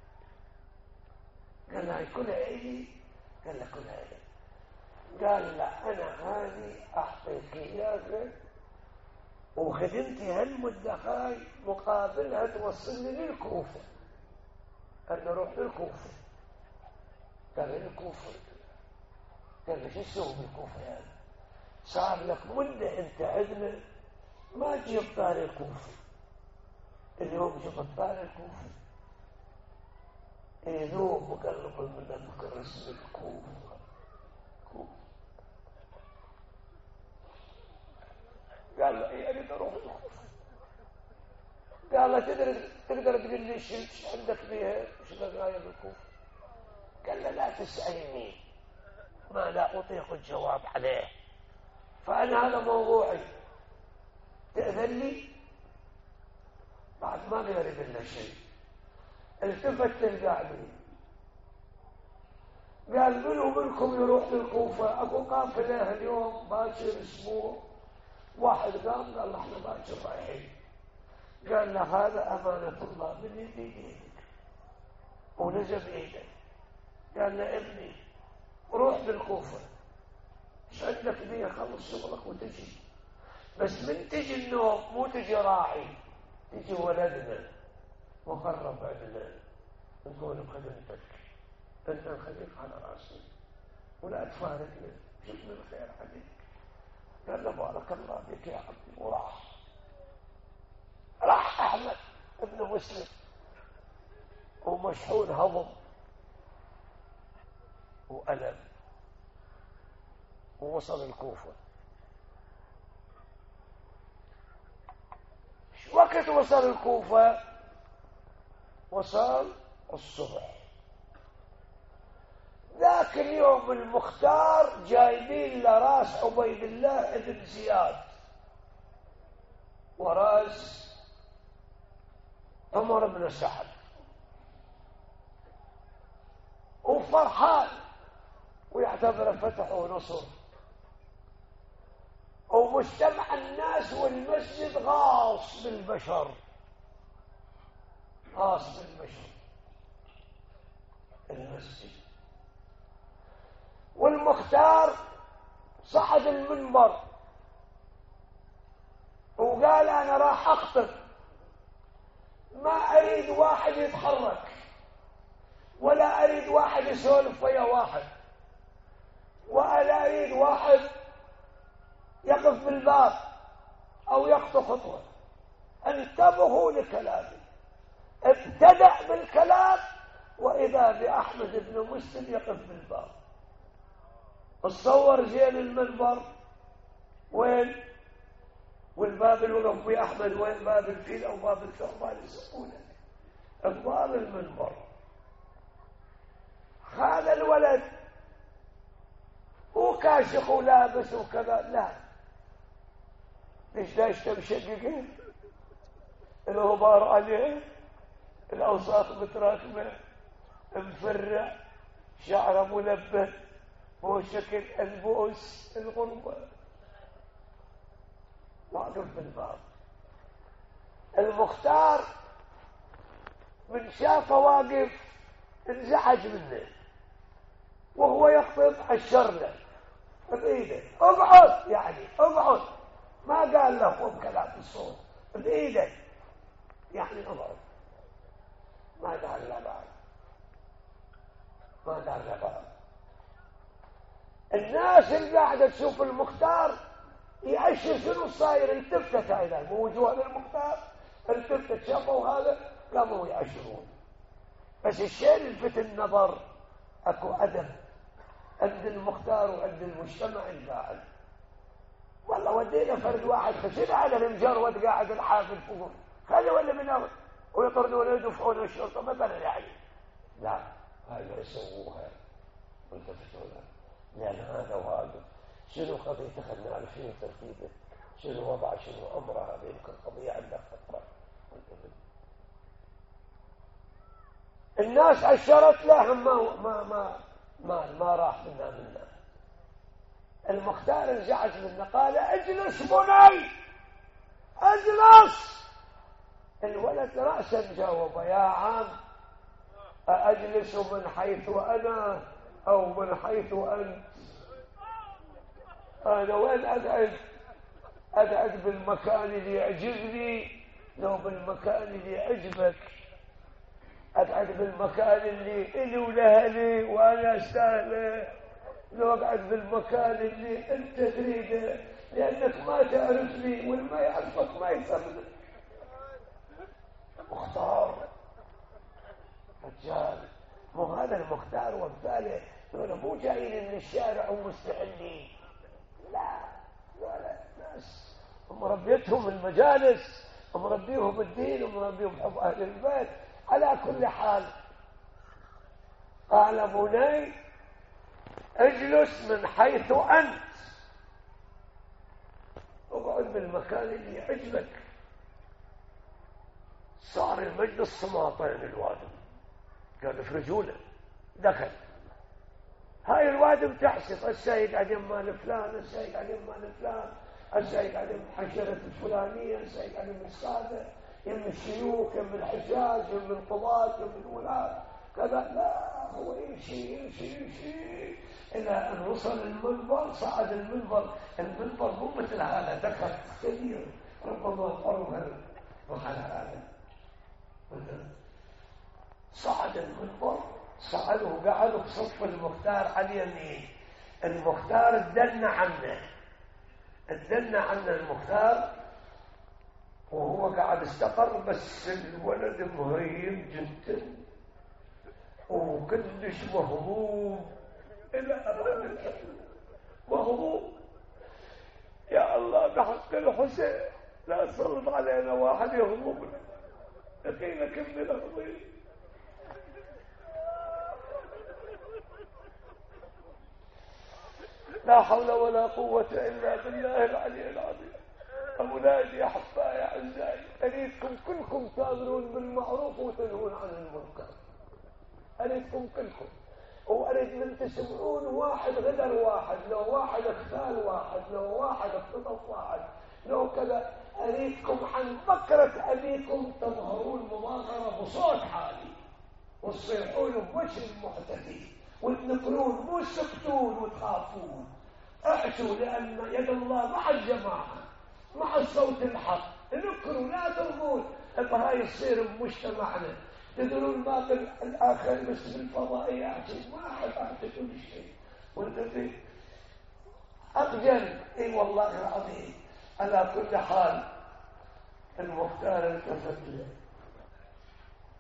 قال هاي كلها إلي؟ قال له كلها إلي. قال له أنا هذه أعطيك إياك وخدمتي هالمدة هاي مقابلها توصلني للكوفة. أنا أروح للكوفة. قال لي الكوفة؟ قال لي شو تسوي بالكوفة يعني؟ صار لك مدة أنت عندنا ما تجيب طاري الكوفة، اليوم جبت طاري الكوفة. يذوب وقلب من أذكر اسم الكوفة. كوفة. قال له ايه اريد اروح الكوفه. قال له تقدر تقدر تقول لي ايش عندك بيها، ايش بقايا بالكوفه؟ قال له لا تسالني ما لا اطيق الجواب عليه، فانا هذا موضوعي، تاذن لي؟ بعد ما يريد الا شيء التفت للقاعدين قال منو منكم يروح للكوفه؟ اكو قافله اليوم باكر اسبوع. واحد قام قال له احنا باكر رايحين. قال له هذا امانه الله من يدي ايدك ونزل ايدك. قال له ابني روح بالكوفه، ايش عندك بيه؟ خلص شغلك وتجي، بس من تجي النوم مو تجي راعي، تجي ولدنا مقرب عندنا نقول بخدمتك، انت نخليك على راسي ولا تفارقني، شوفني الخير عليك. قال له بارك الله بك يا عبدي. وراح راح احمد ابن مسلم ومشحون هضم وألم ووصل الكوفة. وقت وصل الكوفة؟ وصل الصبح. ذاك اليوم المختار جايبين لراس عبيد الله بن زياد وراس عمر بن سعد، وفرحان ويعتبر فتح ونصر، ومجتمع الناس والمسجد غاص بالبشر، غاص بالبشر المسجد. والمختار صعد المنبر وقال انا راح اخطب، ما اريد واحد يتحرك ولا اريد واحد يسولف ويا واحد ولا اريد واحد يقف بالباب او يخطو خطوه، انتبهوا لكلامي. ابتدأ بالكلام وإذا بأحمد بن مسلم يقف بالباب. تصور زين المنبر وين؟ والباب اللي وقف به أحمد وين؟ باب الفيل أو باب الثعبان يسمونه أبواب المنبر. هذا الولد هو كاشخ ولابس وكذا، لا، ليش لا يشتمشققين الغبار عليه، الأوساخ متراكمة، مفرع، شعره ملبس، هو شكل البؤس، الغربة، واقف بالباب. المختار من شافه واقف انزعج منه وهو يخطب، عشر له بإيده اقعد، يعني اقعد، ما قال له خذ كلام الصوت، بإيده يعني اقعد، ما قال له بعد، ما قال له بعد. الناس اللي قاعدة تشوف المختار يعشر شنو صاير، التفتت هذا مو وجوه المختار، التفتت شافوا هذا قاموا يعشرون. بس الشيء اللي لفت النظر اكو ادب عند المختار وعند المجتمع القاعد. والله ودينا فرد واحد خشن على المجرد قاعد الحافل فوق، خلي ولا من أول ويطردون ويدفعون الشرطه مثلا، يعني لا، هاي ما يسووها والتفتونا، لان هذا وهذا شنو قضيته، خلنا نعرف شنو ترتيبه، شنو وضع، شنو امره، هذه يمكن قضيه عندها خطره. الناس عشرت لهم ما ما ما ما, ما راح منا منا. المختار انزعج منه، قال اجلس بني اجلس. الولد رأسا جاوب يا عم أجلس من حيث أنا أو من حيث أنت؟ أنا وين أقعد؟ أقعد بالمكان اللي يعجبني لو بالمكان اللي يعجبك؟ أقعد بالمكان اللي إلي ولهلي وأنا أستاهله لو أقعد بالمكان اللي أنت تريده، لأنك ما تعرفني والما يعرفك ما يفهمك. مختار رجال، مو هذا المختار وبالتالي يقولوا مو جايين من الشارع ومستحلين، لا، ولا ناس مربيتهم المجالس ومربيهم الدين ومربيهم حب أهل البيت. على كل حال قال بني اجلس من حيث أنت، اقعد بالمكان اللي يعجبك. صار المجلس سماطين الوادم، قال افرجوله، دخل. هاي الوادم تحسب السيد قاعد يمان فلان، السيد قاعد يمان فلان، السيد قاعد يم حشرة الفلانية، السيد قاعد يم السادة، يم الشيوخ، يم الحجاج، يم القضاة، يم الولاة كذا. لا، هو يمشي يمشي يمشي إلى أن وصل المنبر. صعد المنبر، المنبر مو مثل هذا دخل كبير، ربما قرب وحل هذا. صعد المنبر، صعدوا وقعدوا بصف المختار على اليمين. المختار ادلنا عنه، ادلنا عنه المختار وهو قاعد استقر، بس الولد مهيب جدا وكلش مهضوم الى ابد، مهضوم. يا الله بحق الحسين لا تسلط علينا واحد يهضمنا، لقينا كم من الهضيم. لا حول ولا قوة إلا بالله العلي العظيم. أولادي يا أحبائي أعزائي، أريدكم كلكم تأمرون بالمعروف وتنهون عن المنكر، أريدكم كلكم، وأريد من تسمعون واحد غدر واحد، لو واحد اختال واحد، لو واحد اختطف واحد، لو كذا، أريدكم عن بكرة أبيكم تظهرون مظاهرة بصوت عالي وتصيحون بوجه المحتفي وتنكرون، مو تسكتون وتخافون. احشوا، لأن يد الله مع الجماعة، مع الصوت الحق. نكروا، لا ترضون. هاي يصير بمجتمعنا، تدرون باقي الآخر بس بالفضائيات ما أحد أعطي كل شيء وانت في أقجل. اي والله العظيم. على كل حال المختار التفت له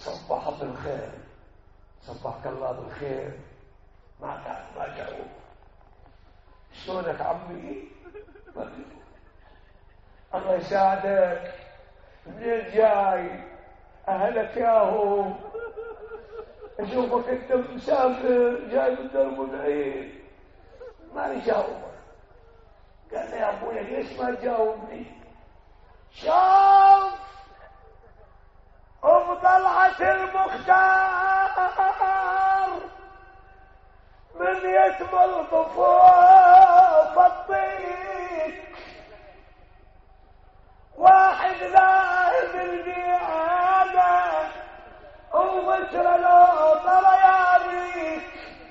صبح بالخير، صبحك الله بالخير، ما كان ما جاوب. شلونك عمي؟ الله يساعدك، منين جاي؟ أهلك ياهو، أشوفك أنت مسافر جاي من درب بعيد. ما يجاوب. قال لي يا أبويا ليش ما تجاوبني؟ شوف بطلعة المختار من يتم الضفوف الطيق، واحد ذاهب البيعانة وبشر له طريانيك.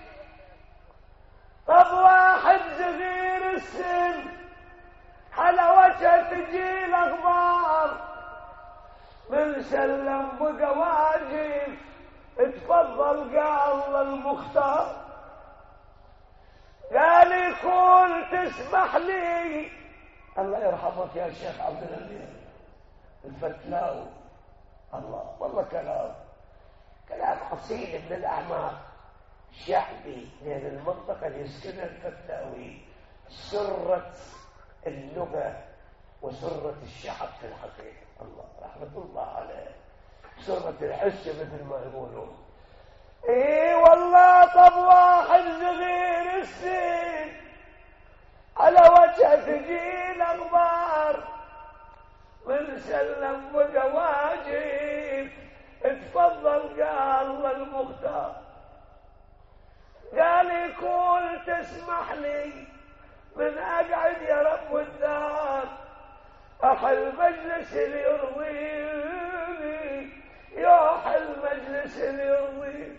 طب واحد صغير السن حلوته تجي الاخبار من سلم بقى واجب، اتفضل قال المختار. قال يقول تسمح لي، الله يرحمك يا شيخ عبد الأمين الفتلاوي، الله والله كلام كلام أصيل من الأعماق، شعبي من المنطقة اللي يسكنها الفتلاوي، سرة اللغة وسرة الشعب في الحقيقة. الله رحمة الله عليه، سرة الحس مثل ما يقولون. اي والله. طب واحد صغير السن على وجه تجي الاخبار من سلم بقى واجب، اتفضل قال المختار. قال يقول تسمح لي من اقعد يا رب الدار، احل مجلس اللي يرضيني، يحل مجلس اللي يرضيني.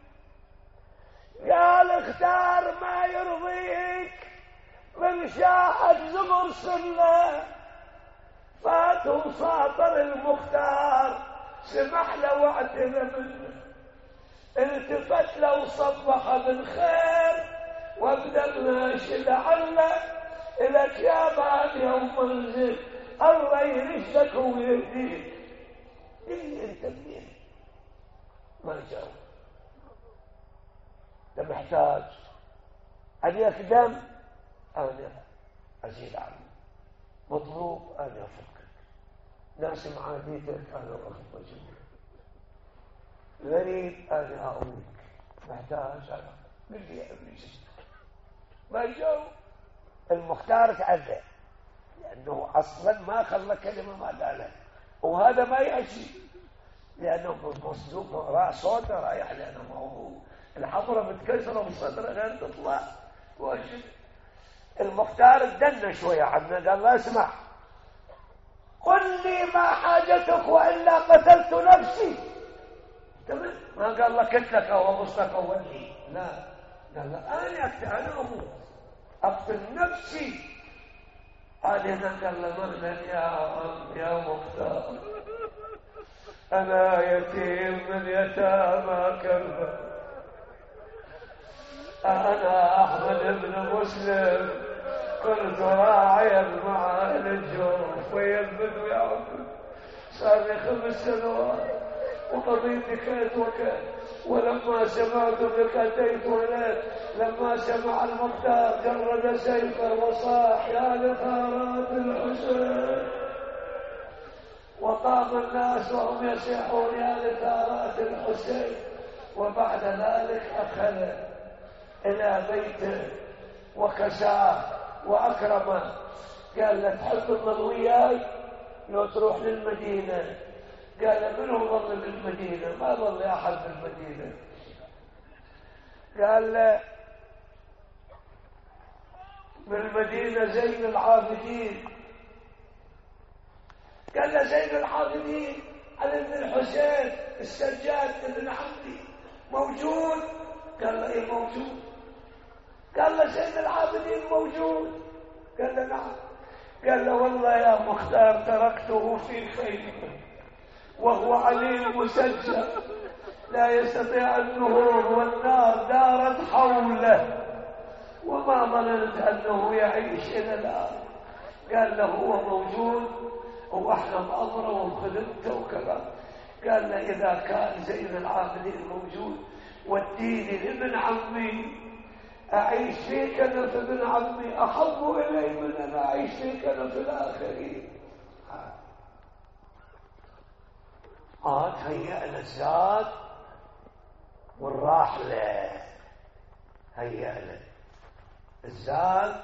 قال اختار ما يرضيك من شاحت زمر سنة، فاتوا ساطر المختار سمح له واعتذر منه، التفت له وصبح بالخير وابدا ماشي لعله الك يا بعد يوم منزل، الله يرشدك ويهديك. اللي انت منين؟ ما جاوب. ده محتاج ان يخدم، انا ازيد عنه، مطلوب ان يفكك، ناس معاديتك انا واخد مجموع، غريب انا اقولك، محتاج انا بدي ابليس. ما يجاوب. المختار تعذب لانه اصلا ما خلى كلمه ما قالها، وهذا ما يأتي لانه مصدوق راس صوته رايح، لانه موضوع الحضره متكسره وصدره غير تطلع واجب. المختار ادنا شويه عنه، قال لا اسمع، قل لي ما حاجتك والا قتلت نفسي. تمام، ما قال لك قتلك او ابصك او ولي، لا قال لا انا اقتل، انا اموت اقتل نفسي. هذا قال له مهلا يا يا مختار، انا يتيم من يتامى كربلاء، أنا أحمد بن مسلم كنت راعيا مع أهل الجوف ويا البدو يا عبد، صار لي خمس سنوات وقضيتي كيت وكيت، ولما سمعت بك أتيت وليت. لما سمع المختار جرد سيفه وصاح يا لثارات الحسين، وقام الناس وهم يصيحون يا لثارات الحسين. وبعد ذلك أخذ إلى بيته وكساه وأكرمه، قال له تحب تظل وياي لو تروح للمدينة؟ قال له من هو ظل بالمدينة؟ ما ظل أحد بالمدينة. قال له بالمدينة زين العابدين. قال له زين العابدين علي بن الحسين السجاد بن عمي موجود؟ قال له ايه موجود. قال له زين العابدين موجود؟ قال له نعم. قال له والله يا مختار تركته في خيمه وهو عليل مسجل لا يستطيع النهوض، والنار دارت حوله وما ظننت انه يعيش الى الان. قال له هو موجود واحنا بامره وخدمته وكذا. قال له إذا كان زين العابدين موجود وديني لابن عمي أعيش فيك أنا في ابن عمي أحب إلي من أن أعيش فيك أنا في الآخرين. عاد هيأ له الزاد والراحلة، هيأ له الزاد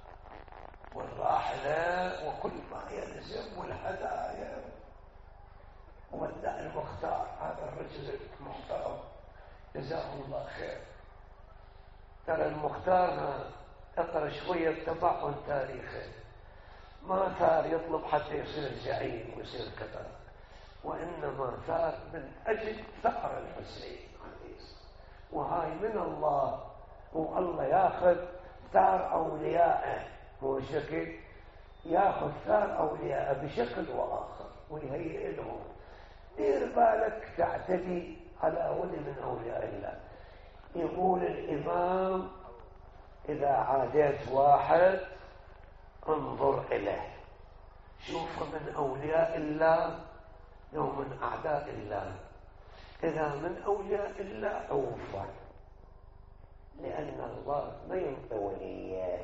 والراحلة وكل ما يلزم والهدايا. ودع المختار هذا الرجل المحترم جزاه الله خير. ترى المختار اقرا شويه تبعهم تاريخه، ما ثار يطلب حتى يصير زعيم ويصير كذا، وانما ثار من اجل ثأر الحسين عليه. وهاي من الله، والله ياخذ ثار اوليائه، هو شكل ياخذ ثار اوليائه بشكل واخر ويهيئ لهم. دير بالك تعتدي على ولي من اولياء الله. يقول الامام اذا عاديت واحد انظر اليه، شوفه من اولياء الله لو من اعداء الله. اذا من اولياء الله عوفا، لان الله ما ينطي وليه،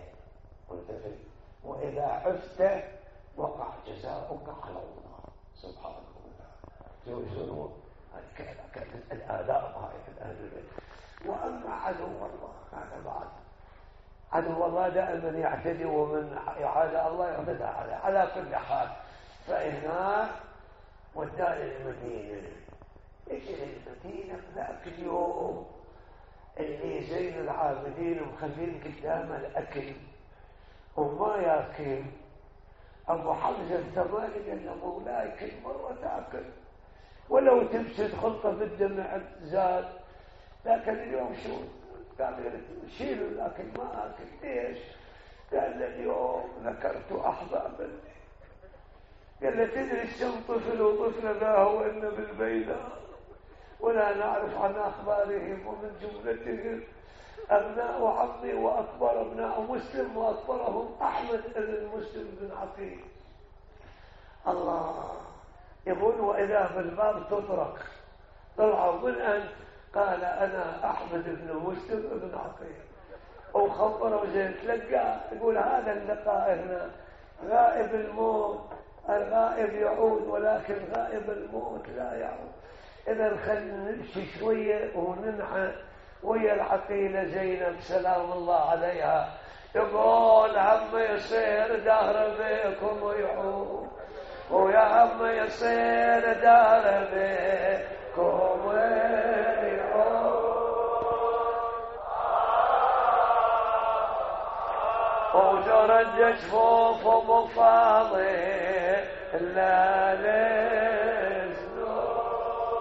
واذا عفته وقع جزاؤك على الله سبحانه وتعالى. شنو الآداب هاي أهل البيت. وأما عدو الله هذا بعد، عدو الله دائما يعتدي ومن يعادى الله يعتدى عليه. على كل حال فإنا ودانا المدينة. ايش المدينة ذاك اليوم اللي زين العابدين ومخلين قدامه الأكل وما ياكل، أبو حمزة الثماني قال له مولاي كل مرة تاكل ولو تمسد خلطة بالدمع زاد، لكن اليوم شو؟ قال شيلوا الأكل ما أكل. ليش؟ قال اليوم ذكرت أحبابا. قال له تدري كم طفل وطفل لا هو إن بالبيداء ولا نعرف عن أخبارهم، ومن جملتهم أبناء عمي وأكبر أبناء مسلم وأكبرهم أحمد بن مسلم بن عقيل. الله يقول وإذا في الباب تطرق، طلعوا من أنت؟ قال أنا أحمد بن مسلم بن عقيل. وخبروا زين تلقى، يقول هذا اللقاء هنا غائب الموت، الغائب يعود ولكن غائب الموت لا يعود. إذا خلينا نمشي شوية وننعى ويا العقيلة زينب سلام الله عليها، يقول هم يصير دهر بكم ويعود، ويا هم يصير دهر بكم ويعود، وجرد جفوف مفاضي لا لزنون.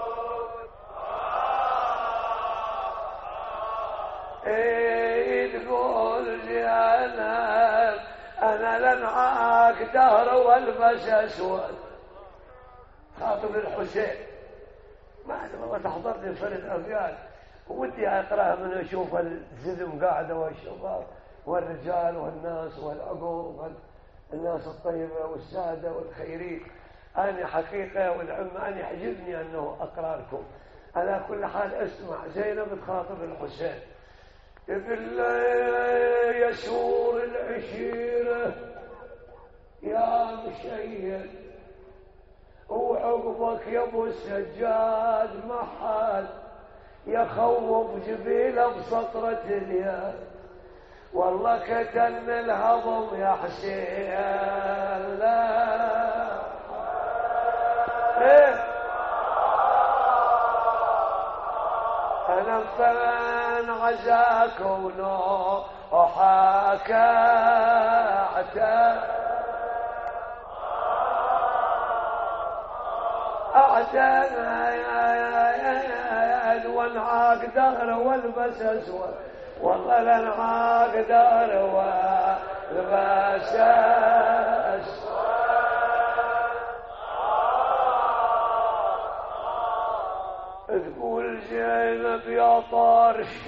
ايه تقول جانا انا لنعاك دهر والبس اسود. خاطب الحسين ما ادري والله تحضرني فرد ابيات ودي اقراها من اشوف الزلم قاعده والشباب والرجال والناس والعقول والناس الطيبه والساده والخيرين. انا حقيقه والعلم انا يعجبني انه اقرا لكم. على كل حال اسمع زينب تخاطب الحسين، بالله يسور العشيرة يا مشيد، وعقبك يا ابو السجاد محال يخوف جبيله بسطرة اليد، والله كتن الهضم يا حسين. لا إيه؟ أنا فمن عزاك ونوحك أعتاد وانعاق دهر والبس أسود، والله لانعاق دهر والبس أسود. تقول زينب يا طارشي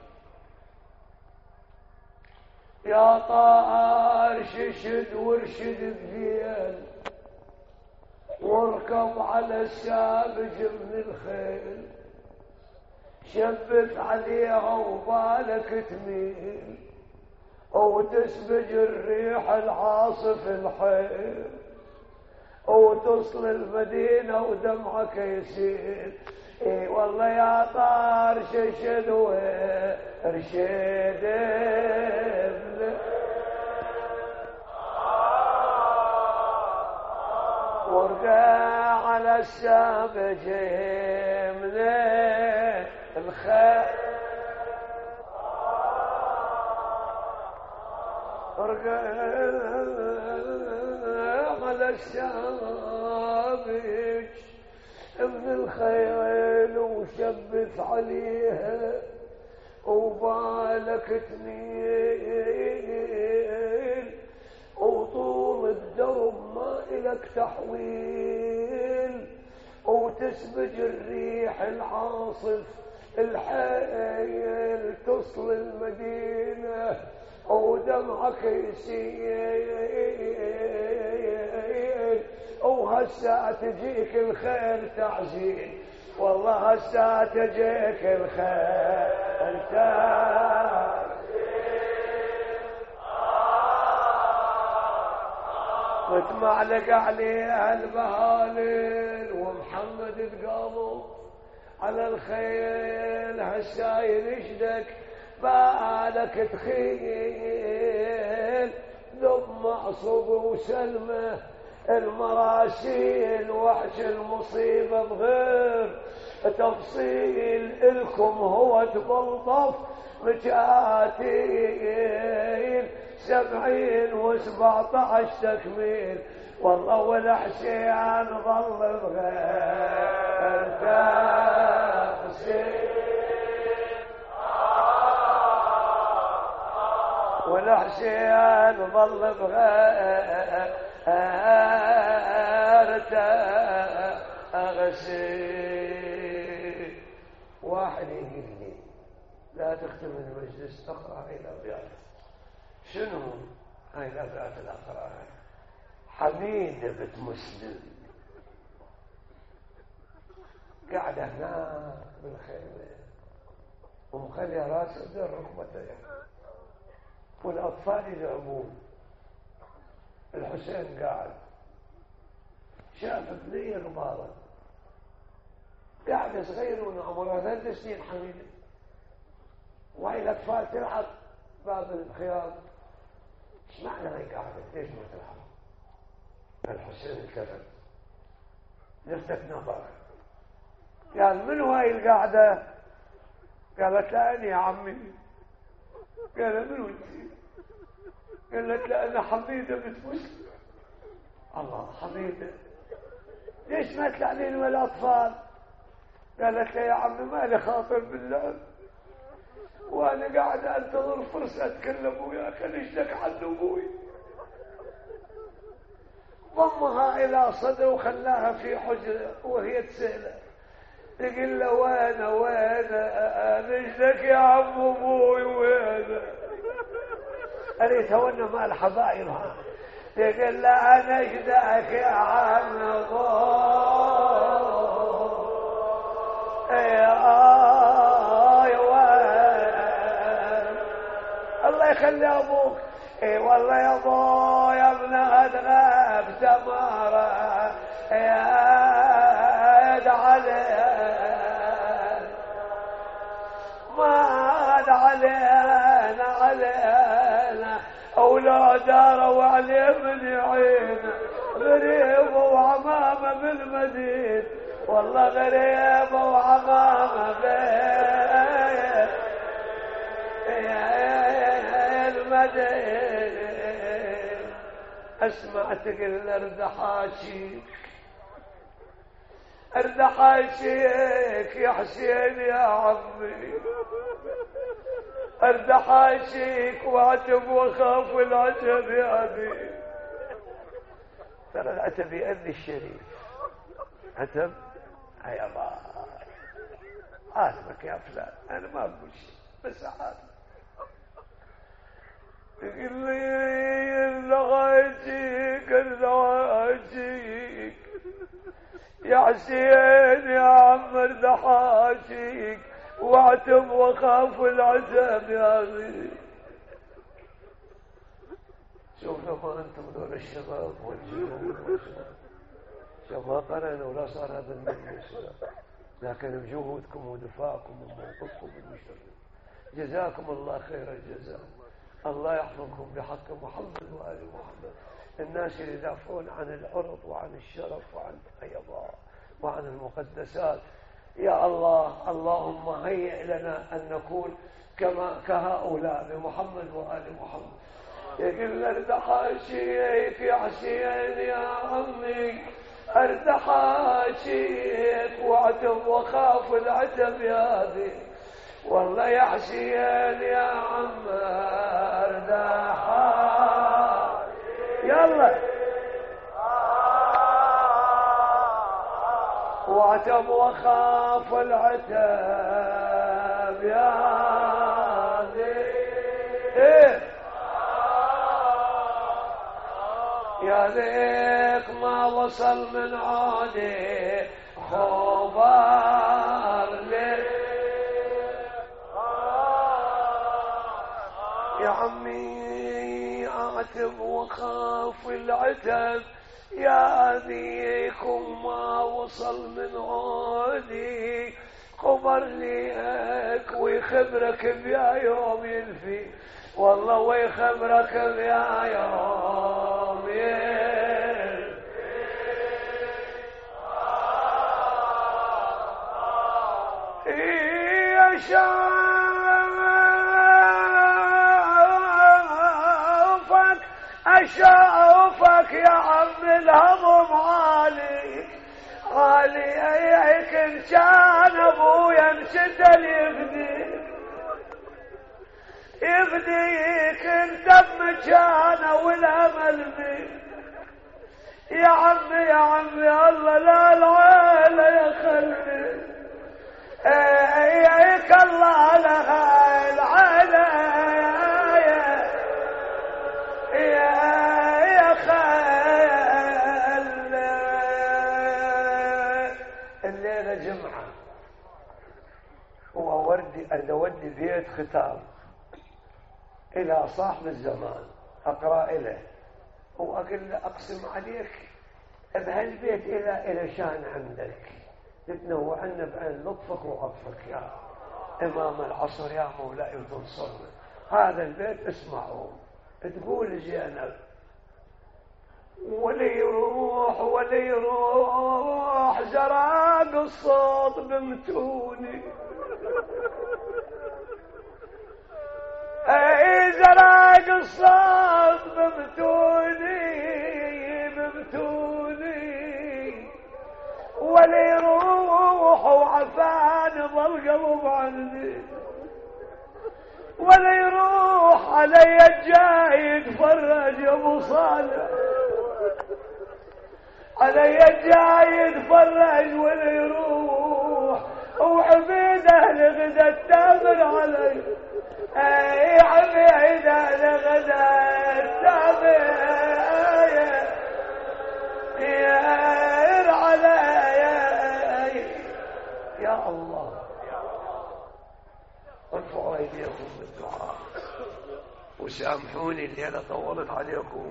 يا طارش شد وارشد بزين، واركب على السابج من الخيل، شبت عليها وبالك تميل، وتسبج الريح العاصف الحيل، وتصل المدينة ودمعك يسيل. اي والله يا طار ششد وارشد ورقع على السابج من الخيل، ورقع على السابج من الخيل، وشبث عليها وبالك تميل، وطول الدرب ما إلك تحويل، وتسبج الريح العاصف الحيل، تصل المدينة ودمعك يسيل، وهسا تجيك الخير تعزيل، والله هسا تجيك الخير تعزيل، وتمعلق عليها البهاليل، ومحمد تقاموا على الخيل، هسا ينشدك بالك تخيل، ذب معصب وسلمه المراسيل، وحش المصيبة بغير تفصيل، الكم هو تبلطف مجاتيل، سبعين وسبعة عشر تكميل، والله والحسين ظل بغير تفصيل، والحسين ظل بغير تغسل. واحد يقول لي لا تختم المجلس تقرأ هاي الأبيات. شنو هاي الأبيات اللي أقرأها؟ حميدة بنت مسلم قاعدة هناك بالخيمة ومخلية راسها بين ركبتين، والأطفال يلعبون، الحسين قاعد، شافت بنية غبارة قاعدة صغيرة عمرها ثلاث سنين حميدة، وهي الأطفال تلعب باب الخيام. ايش معنى هي قاعدة؟ ليش ما تلعب؟ الحسين التفت لفتت نظره، قال من هاي القاعدة؟ قالت لا أنا يا عمي. قال من انت؟ قالت لا أنا حميدة بنت مسلم. الله، حميدة ليش ما تلعنين والأطفال؟ قالت له يا عمي ما لي خاطر بالله، وانا قاعد انتظر فرصه اتكلم وياك، انشدك عن ابوي. ضمها الى صدره وخلاها في حجره وهي تساله، تقول له وين وين انشدك يا عم ابوي وين؟ اريد تونا مع الحبايب ها، تقول له انشدك يا عم ابوي الله يخلي ابوك. اي والله يا ابو يا ابن ادغاب تماره يا علي ما علينا علينا اولاد داروا عليه من يعين، غريب وعمامه بالمدينه، والله غريب وعمامه بالمدينه. اسمع تقل اردحاشيك اردحاشيك يا حسين يا عمي، اردحاشيك وعتب وخاف العتب يا ابي. ترى العتب يأذي الشريف، عتب هيا الله عاتبك يا فلان، انا ما اقول شيء بس عاتبك. تقول لي اللغايتك اللغايتك يا حسين يا عم ارتحاشيك واعتب وخاف العتب يا ذي. شوف لما انتم دول الشباب والجنود شوف ما قرن ولا صار هذا المجلس، لكن بجهودكم ودفاعكم وموقفكم المشرف جزاكم الله خير الجزاء. الله يحفظكم بحق محمد وآل محمد، الناس اللي يدافعون عن العرض وعن الشرف وعن البيضاء وعن المقدسات. يا الله اللهم هيئ لنا أن نكون كما كهؤلاء بمحمد وآل محمد. يقول ارتحاشيك يا حسين يا عمي ارتحاشيك واعتب وخاف العتب يا ذي. والله يا حسين يا عم ارتحاشيك يلا واعتب وخاف العتب يا ذي. إيه يا ذيك ما وصل من عودي خبر لي يا عمي اعتب وخاف العتب يا ذيك ما وصل من عودي خبر ليك ويخبرك بيا يوم يلفي. والله ويخبرك بيا يوم يلفي. يا شافك أشافك يا عم الهضم عالي عالي أيك إن كان أبويا انشد يفديك يفديك انت بمكانه والأمل بيك يا عمي يا عمي الله لا العيلة يا خلي ايك الله لها العيلة يا يا خال. الليلة جمعة وأودي أن أودي بيت ختام إلى صاحب الزمان أقرأ إليه وأقول له أقسم عليك بهالبيت إلى إلى شان عندك تتنوع عنا بأن لطفك وعطفك يا إمام العصر يا مولاي وتنصرنا. هذا البيت اسمعوا تقول زينب ولي يروح ولي يروح زراق الصوت بمتوني اي زراق الصوت بمتوني بمتوني ولي يروح وعفان ظل قلب عني ولا يروح علي الجاي يتفرج يا ابو صالح علي الجاي يتفرج ولا يروح وعبيده لغدا التامر علي اي عبيده لغدا التامر يا علي يا الله. ارفعوا ايديكم بالدعاء وسامحوني الليله طولت عليكم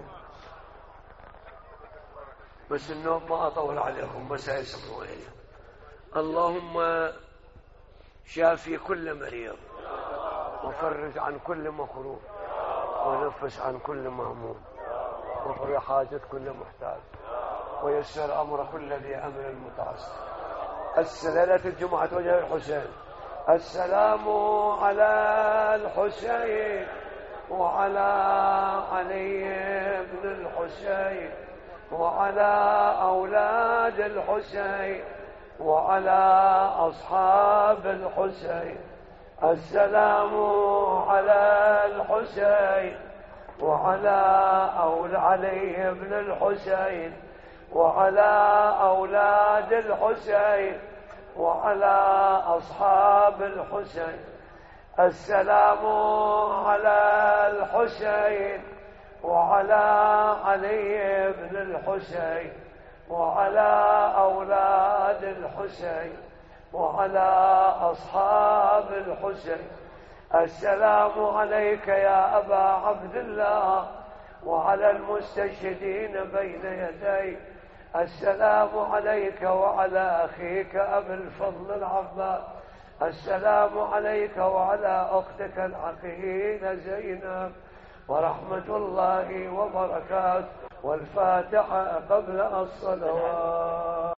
بس النوم ما اطول عليكم بس اسمعوني. اللهم شافي كل مريض وفرج عن كل مكروه ونفس عن كل مهموم واقضي حاجة كل محتاج ويسر امر كل ذي امر متعسر. ليلة الجمعة وجه الحسين السلام على الحسين وعلى علي بن الحسين وعلى أولاد الحسين وعلى أصحاب الحسين. السلام على الحسين وعلى أولاد علي بن الحسين وعلى أولاد الحسين وعلى أصحاب الحسين. السلام على الحسين وعلى علي بن الحسين وعلى أولاد الحسين وعلى أصحاب الحسين. السلام عليك يا أبا عبد الله وعلى المستشهدين بين يديك. السلام عليك وعلى أخيك أبي الفضل العباس. السلام عليك وعلى أختك العقيلة زينب، ورحمة الله وبركاته. والفاتحة قبل الصلوات.